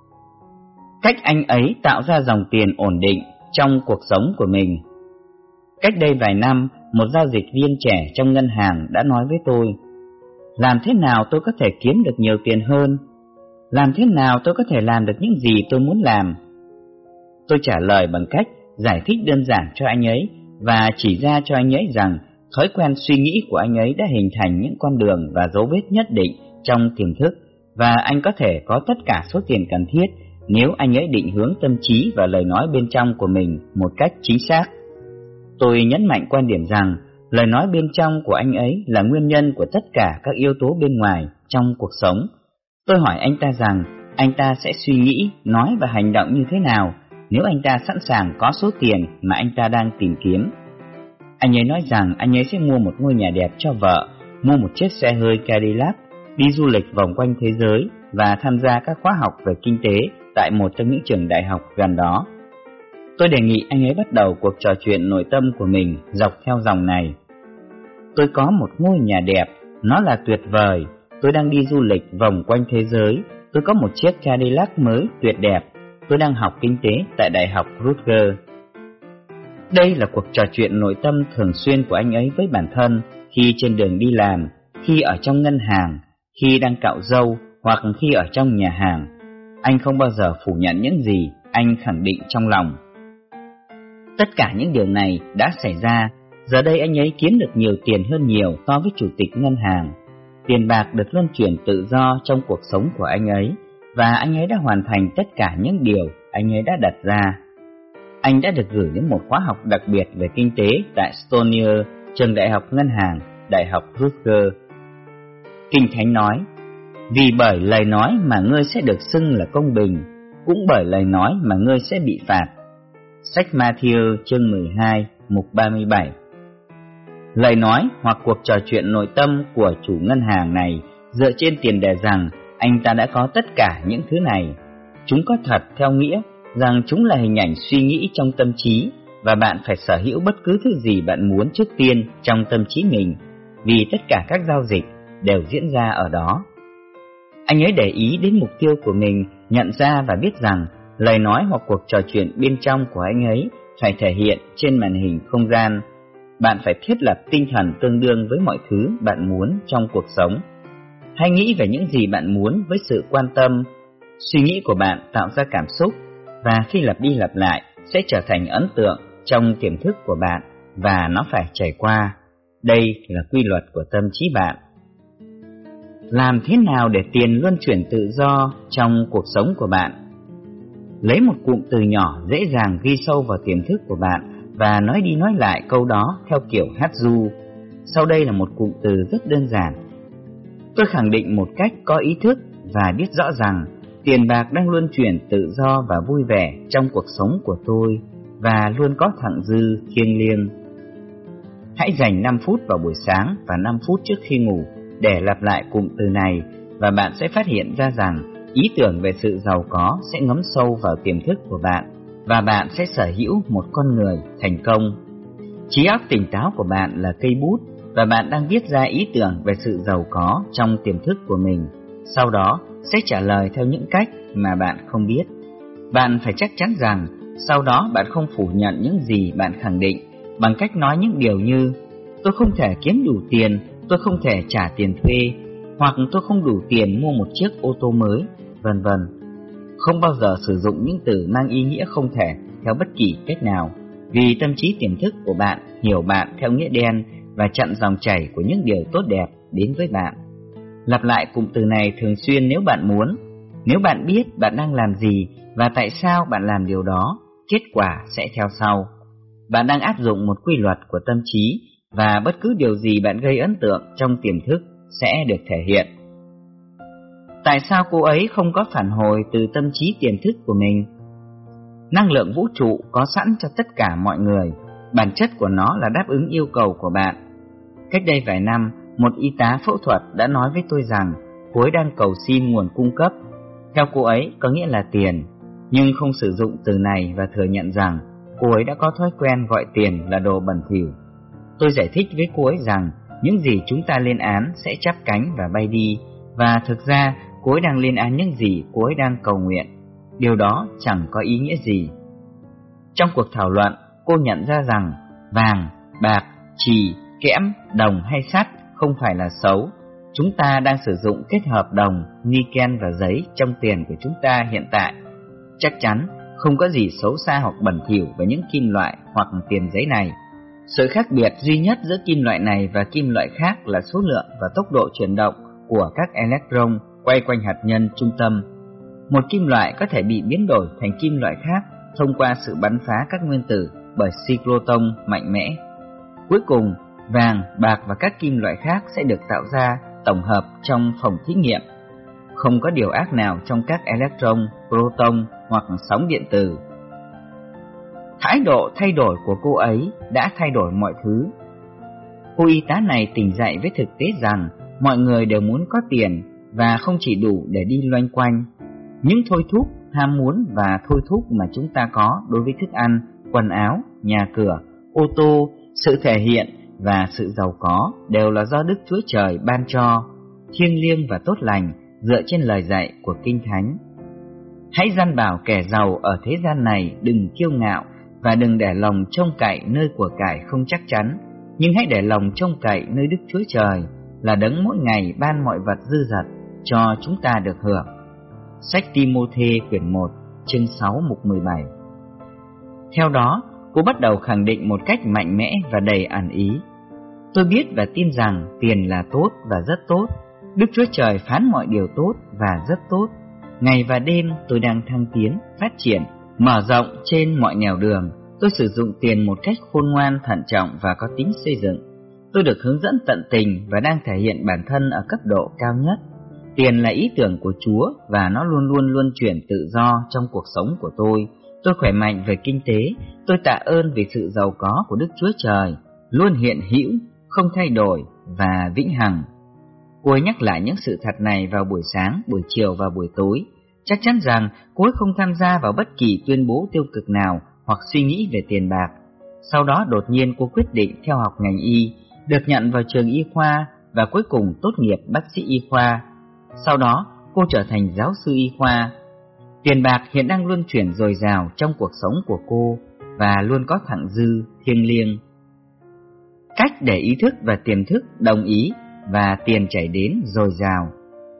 Cách anh ấy tạo ra dòng tiền ổn định trong cuộc sống của mình. Cách đây vài năm, một giao dịch viên trẻ trong ngân hàng đã nói với tôi: làm thế nào tôi có thể kiếm được nhiều tiền hơn? Làm thế nào tôi có thể làm được những gì tôi muốn làm? Tôi trả lời bằng cách giải thích đơn giản cho anh ấy và chỉ ra cho anh ấy rằng thói quen suy nghĩ của anh ấy đã hình thành những con đường và dấu vết nhất định trong tiềm thức, và anh có thể có tất cả số tiền cần thiết nếu anh ấy định hướng tâm trí và lời nói bên trong của mình một cách chính xác. Tôi nhấn mạnh quan điểm rằng lời nói bên trong của anh ấy là nguyên nhân của tất cả các yếu tố bên ngoài trong cuộc sống. Tôi hỏi anh ta rằng anh ta sẽ suy nghĩ, nói và hành động như thế nào nếu anh ta sẵn sàng có số tiền mà anh ta đang tìm kiếm. Anh ấy nói rằng anh ấy sẽ mua một ngôi nhà đẹp cho vợ, mua một chiếc xe hơi Cadillac, đi du lịch vòng quanh thế giới và tham gia các khóa học về kinh tế tại một trong những trường đại học gần đó. Tôi đề nghị anh ấy bắt đầu cuộc trò chuyện nội tâm của mình dọc theo dòng này. Tôi có một ngôi nhà đẹp, nó là tuyệt vời. Tôi đang đi du lịch vòng quanh thế giới. Tôi có một chiếc Cadillac mới tuyệt đẹp. Tôi đang học kinh tế tại Đại học Rutgers. Đây là cuộc trò chuyện nội tâm thường xuyên của anh ấy với bản thân khi trên đường đi làm, khi ở trong ngân hàng, khi đang cạo râu hoặc khi ở trong nhà hàng. Anh không bao giờ phủ nhận những gì anh khẳng định trong lòng. Tất cả những điều này đã xảy ra. Giờ đây anh ấy kiếm được nhiều tiền hơn nhiều so với chủ tịch ngân hàng. Tiền bạc được luân chuyển tự do trong cuộc sống của anh ấy, và anh ấy đã hoàn thành tất cả những điều anh ấy đã đặt ra. Anh đã được gửi đến một khóa học đặc biệt về kinh tế tại Stonier, trường đại học ngân hàng, đại học Rutgers. Kinh Thánh nói, vì bởi lời nói mà ngươi sẽ được xưng là công bình, cũng bởi lời nói mà ngươi sẽ bị phạt. Sách Ma-thi-ơ chương mười hai, mục ba mươi bảy. Lời nói hoặc cuộc trò chuyện nội tâm của chủ ngân hàng này dựa trên tiền đề rằng anh ta đã có tất cả những thứ này. Chúng có thật theo nghĩa rằng chúng là hình ảnh suy nghĩ trong tâm trí, và bạn phải sở hữu bất cứ thứ gì bạn muốn trước tiên trong tâm trí mình, vì tất cả các giao dịch đều diễn ra ở đó. Anh ấy để ý đến mục tiêu của mình, nhận ra và biết rằng lời nói hoặc cuộc trò chuyện bên trong của anh ấy phải thể hiện trên màn hình không gian. Bạn phải thiết lập tinh thần tương đương với mọi thứ bạn muốn trong cuộc sống. Hãy nghĩ về những gì bạn muốn với sự quan tâm. Suy nghĩ của bạn tạo ra cảm xúc, và khi lặp đi lặp lại sẽ trở thành ấn tượng trong tiềm thức của bạn, và nó phải trải qua. Đây là quy luật của tâm trí bạn. Làm thế nào để tiền luân chuyển tự do trong cuộc sống của bạn? Lấy một cụm từ nhỏ dễ dàng ghi sâu vào tiềm thức của bạn và nói đi nói lại câu đó theo kiểu hát ru. Sau đây là một cụm từ rất đơn giản. Tôi khẳng định một cách có ý thức và biết rõ rằng tiền bạc đang luân chuyển tự do và vui vẻ trong cuộc sống của tôi, và luôn có thặng dư thiêng liêng. Hãy dành năm phút vào buổi sáng và năm phút trước khi ngủ để lặp lại cụm từ này, và bạn sẽ phát hiện ra rằng ý tưởng về sự giàu có sẽ ngấm sâu vào tiềm thức của bạn, và bạn sẽ sở hữu một con người thành công. Trí óc tỉnh táo của bạn là cây bút, và bạn đang viết ra ý tưởng về sự giàu có trong tiềm thức của mình, sau đó sẽ trả lời theo những cách mà bạn không biết. Bạn phải chắc chắn rằng sau đó bạn không phủ nhận những gì bạn khẳng định bằng cách nói những điều như tôi không thể kiếm đủ tiền, tôi không thể trả tiền thuê, hoặc tôi không đủ tiền mua một chiếc ô tô mới, vân vân. Không bao giờ sử dụng những từ mang ý nghĩa không thể theo bất kỳ cách nào, vì tâm trí tiềm thức của bạn hiểu bạn theo nghĩa đen và chặn dòng chảy của những điều tốt đẹp đến với bạn. Lặp lại cụm từ này thường xuyên nếu bạn muốn. Nếu bạn biết bạn đang làm gì và tại sao bạn làm điều đó, kết quả sẽ theo sau. Bạn đang áp dụng một quy luật của tâm trí, và bất cứ điều gì bạn gây ấn tượng trong tiềm thức sẽ được thể hiện. Tại sao cô ấy không có phản hồi từ tâm trí tiềm thức của mình? Năng lượng vũ trụ có sẵn cho tất cả mọi người. Bản chất của nó là đáp ứng yêu cầu của bạn. Cách đây vài năm, một y tá phẫu thuật đã nói với tôi rằng cô ấy đang cầu xin nguồn cung cấp. Theo cô ấy có nghĩa là tiền, nhưng không sử dụng từ này và thừa nhận rằng cô ấy đã có thói quen gọi tiền là đồ bẩn thỉu. Tôi giải thích với cô ấy rằng những gì chúng ta lên án sẽ chắp cánh và bay đi, và thực ra cô ấy đang lên án những gì cô ấy đang cầu nguyện. Điều đó chẳng có ý nghĩa gì. Trong cuộc thảo luận, cô nhận ra rằng vàng, bạc, chì, kẽm, đồng hay sắt không phải là xấu. Chúng ta đang sử dụng kết hợp đồng, niken và giấy trong tiền của chúng ta hiện tại. Chắc chắn không có gì xấu xa hoặc bẩn thỉu với những kim loại hoặc tiền giấy này. Sự khác biệt duy nhất giữa kim loại này và kim loại khác là số lượng và tốc độ chuyển động của các electron quay quanh hạt nhân trung tâm. Một kim loại có thể bị biến đổi thành kim loại khác thông qua sự bắn phá các nguyên tử bởi cyclotron mạnh mẽ. Cuối cùng, vàng, bạc và các kim loại khác sẽ được tạo ra tổng hợp trong phòng thí nghiệm. Không có điều ác nào trong các electron, proton hoặc sóng điện tử. Thái độ thay đổi của cô ấy đã thay đổi mọi thứ. Cô y tá này tỉnh dậy với thực tế rằng mọi người đều muốn có tiền và không chỉ đủ để đi loanh quanh. Những thôi thúc, ham muốn và thôi thúc mà chúng ta có đối với thức ăn, quần áo, nhà cửa, ô tô, sự thể hiện và sự giàu có đều là do Đức Chúa Trời ban cho, thiêng liêng và tốt lành dựa trên lời dạy của Kinh Thánh. Hãy răn bảo kẻ giàu ở thế gian này đừng kiêu ngạo và đừng để lòng trông cậy nơi của cải không chắc chắn, nhưng hãy để lòng trông cậy nơi Đức Chúa Trời là đấng mỗi ngày ban mọi vật dư dật cho chúng ta được hưởng. Sách Ti-mô-thê quyển một, chương sáu mục mười bảy. Theo đó, cô bắt đầu khẳng định một cách mạnh mẽ và đầy ẩn ý. Tôi biết và tin rằng tiền là tốt và rất tốt. Đức Chúa Trời phán mọi điều tốt và rất tốt. Ngày và đêm tôi đang thăng tiến, phát triển, mở rộng trên mọi nẻo đường. Tôi sử dụng tiền một cách khôn ngoan, thận trọng và có tính xây dựng. Tôi được hướng dẫn tận tình và đang thể hiện bản thân ở cấp độ cao nhất. Tiền là ý tưởng của Chúa và nó luôn luôn luân chuyển tự do trong cuộc sống của tôi. Tôi khỏe mạnh về kinh tế. Tôi tạ ơn vì sự giàu có của Đức Chúa Trời, luôn hiện hữu, không thay đổi và vĩnh hằng. Cô ấy nhắc lại những sự thật này vào buổi sáng, buổi chiều và buổi tối. Chắc chắn rằng cô ấy không tham gia vào bất kỳ tuyên bố tiêu cực nào hoặc suy nghĩ về tiền bạc. Sau đó đột nhiên cô quyết định theo học ngành y, được nhận vào trường y khoa và cuối cùng tốt nghiệp bác sĩ y khoa. Sau đó cô trở thành giáo sư y khoa. Tiền bạc hiện đang luân chuyển dồi dào trong cuộc sống của cô và luôn có thặng dư thiêng liêng. Cách để ý thức và tiềm thức đồng ý và tiền chảy đến dồi dào.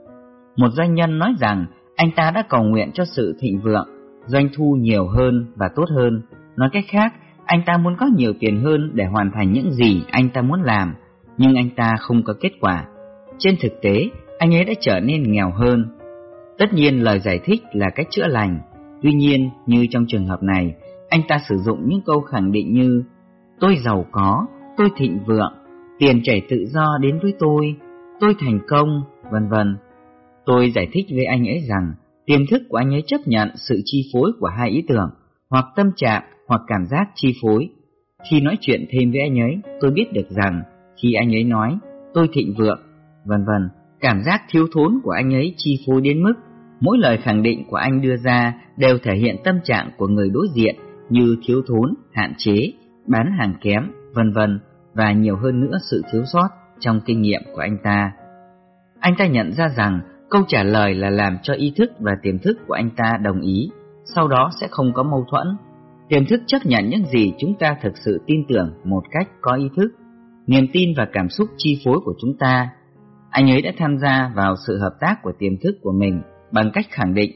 Một doanh nhân nói rằng anh ta đã cầu nguyện cho sự thịnh vượng, doanh thu nhiều hơn và tốt hơn. Nói cách khác, anh ta muốn có nhiều tiền hơn để hoàn thành những gì anh ta muốn làm, nhưng anh ta không có kết quả. Trên thực tế, anh ấy đã trở nên nghèo hơn. Tất nhiên lời giải thích là cách chữa lành. Tuy nhiên, như trong trường hợp này, anh ta sử dụng những câu khẳng định như tôi giàu có, tôi thịnh vượng, tiền chảy tự do đến với tôi, tôi thành công, vân vân. Tôi giải thích với anh ấy rằng tiềm thức của anh ấy chấp nhận sự chi phối của hai ý tưởng, hoặc tâm trạng hoặc cảm giác chi phối. Khi nói chuyện thêm với anh ấy, tôi biết được rằng khi anh ấy nói tôi thịnh vượng, vân vân, cảm giác thiếu thốn của anh ấy chi phối đến mức mỗi lời khẳng định của anh đưa ra đều thể hiện tâm trạng của người đối diện như thiếu thốn, hạn chế, bán hàng kém, vân vân, và nhiều hơn nữa sự thiếu sót trong kinh nghiệm của anh ta. Anh ta nhận ra rằng câu trả lời là làm cho ý thức và tiềm thức của anh ta đồng ý, sau đó sẽ không có mâu thuẫn. Tiềm thức chấp nhận những gì chúng ta thực sự tin tưởng một cách có ý thức. Niềm tin và cảm xúc chi phối của chúng ta. Anh ấy đã tham gia vào sự hợp tác của tiềm thức của mình bằng cách khẳng định: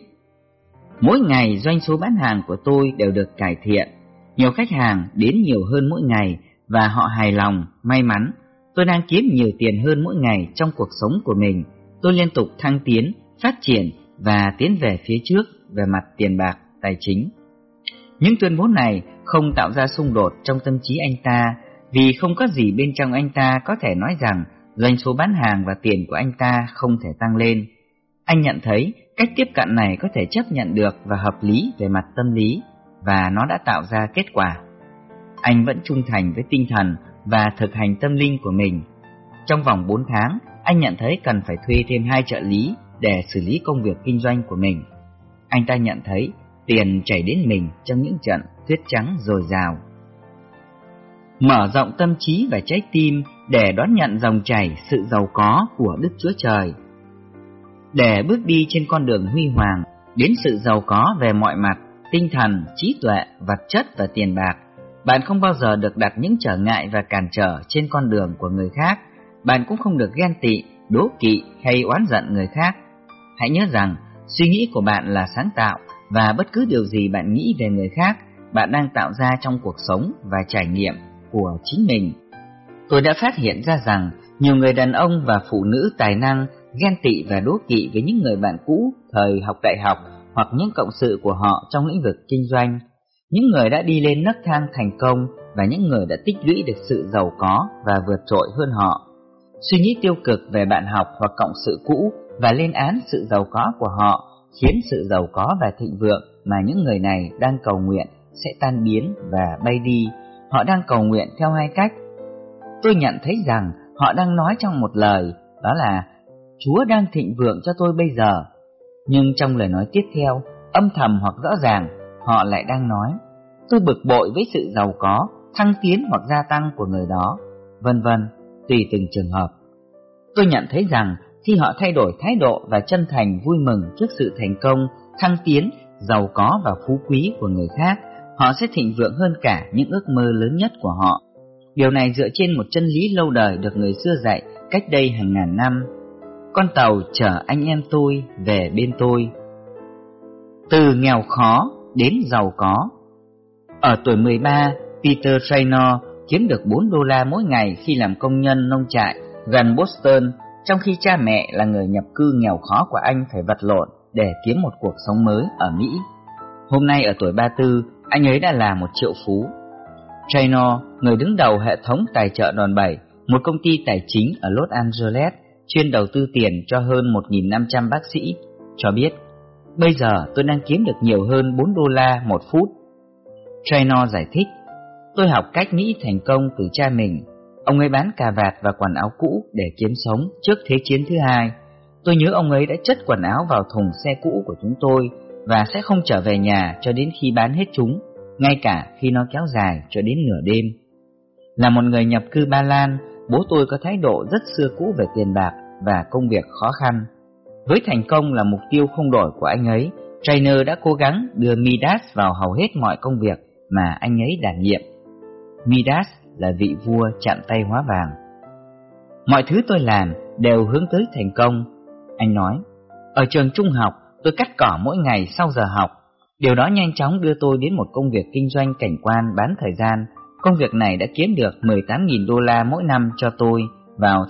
mỗi ngày doanh số bán hàng của tôi đều được cải thiện, nhiều khách hàng đến nhiều hơn mỗi ngày và họ hài lòng, may mắn. Tôi đang kiếm nhiều tiền hơn mỗi ngày trong cuộc sống của mình. Tôi liên tục thăng tiến, phát triển và tiến về phía trước về mặt tiền bạc, tài chính. Những tuyên bố này không tạo ra xung đột trong tâm trí anh ta, vì không có gì bên trong anh ta có thể nói rằng doanh số bán hàng và tiền của anh ta không thể tăng lên. Anh nhận thấy cách tiếp cận này có thể chấp nhận được và hợp lý về mặt tâm lý, và nó đã tạo ra kết quả. Anh vẫn trung thành với tinh thần và thực hành tâm linh của mình. Trong vòng bốn tháng, anh nhận thấy cần phải thuê thêm hai trợ lý để xử lý công việc kinh doanh của mình. Anh ta nhận thấy tiền chảy đến mình trong những trận tuyết trắng dồi dào. Mở rộng tâm trí và trái tim để đón nhận dòng chảy sự giàu có của Đức Chúa Trời. Để bước đi trên con đường huy hoàng đến sự giàu có về mọi mặt, tinh thần, trí tuệ, vật chất và tiền bạc, bạn không bao giờ được đặt những trở ngại và cản trở trên con đường của người khác. Bạn cũng không được ghen tị, đố kỵ hay oán giận người khác. Hãy nhớ rằng suy nghĩ của bạn là sáng tạo, và bất cứ điều gì bạn nghĩ về người khác, bạn đang tạo ra trong cuộc sống và trải nghiệm của chính mình. Tôi đã phát hiện ra rằng nhiều người đàn ông và phụ nữ tài năng ghen tị và đố kỵ với những người bạn cũ thời học đại học hoặc những cộng sự của họ trong lĩnh vực kinh doanh, những người đã đi lên nấc thang thành công và những người đã tích lũy được sự giàu có và vượt trội hơn họ. Suy nghĩ tiêu cực về bạn học hoặc cộng sự cũ và lên án sự giàu có của họ khiến sự giàu có và thịnh vượng mà những người này đang cầu nguyện sẽ tan biến và bay đi. Họ đang cầu nguyện theo hai cách. Tôi nhận thấy rằng họ đang nói trong một lời, đó là Chúa đang thịnh vượng cho tôi bây giờ. Nhưng trong lời nói tiếp theo, âm thầm hoặc rõ ràng, họ lại đang nói tôi bực bội với sự giàu có, thăng tiến hoặc gia tăng của người đó, vân vân, tùy từng trường hợp. Tôi nhận thấy rằng khi họ thay đổi thái độ và chân thành vui mừng trước sự thành công, thăng tiến, giàu có và phú quý của người khác, họ sẽ thịnh vượng hơn cả những ước mơ lớn nhất của họ. Điều này dựa trên một chân lý lâu đời được người xưa dạy cách đây hàng ngàn năm: con tàu chở anh em tôi về bên tôi. Từ nghèo khó đến giàu có. Ở tuổi mười ba, Peter Traynor kiếm được bốn đô la mỗi ngày khi làm công nhân nông trại gần Boston, trong khi cha mẹ là người nhập cư nghèo khó của anh phải vật lộn để kiếm một cuộc sống mới ở Mỹ. Hôm nay ở tuổi ba mươi tư, anh ấy đã là một triệu phú. Traynor, người đứng đầu hệ thống tài trợ đòn bẩy, một công ty tài chính ở Los Angeles chuyên đầu tư tiền cho hơn một nghìn năm trăm bác sĩ, cho biết: bây giờ tôi đang kiếm được nhiều hơn bốn đô la một phút. Traynor giải thích: tôi học cách nghĩ thành công từ cha mình. Ông ấy bán cà vạt và quần áo cũ để kiếm sống trước Thế chiến thứ hai. Tôi nhớ ông ấy đã chất quần áo vào thùng xe cũ của chúng tôi và sẽ không trở về nhà cho đến khi bán hết chúng, ngay cả khi nó kéo dài cho đến nửa đêm. Là một người nhập cư Ba Lan, bố tôi có thái độ rất xưa cũ về tiền bạc và công việc khó khăn. Với thành công là mục tiêu không đổi của anh ấy, Traynor đã cố gắng đưa Midas vào hầu hết mọi công việc mà anh ấy đảm nhiệm. Midas là vị vua chạm tay hóa vàng. Mọi thứ tôi làm đều hướng tới thành công, anh nói. Ở trường trung học, tôi cắt cỏ mỗi ngày sau giờ học. Điều đó nhanh chóng đưa tôi đến một công việc kinh doanh cảnh quan bán thời gian. Công việc này đã kiếm được mười tám nghìn đô la mỗi năm cho tôi vào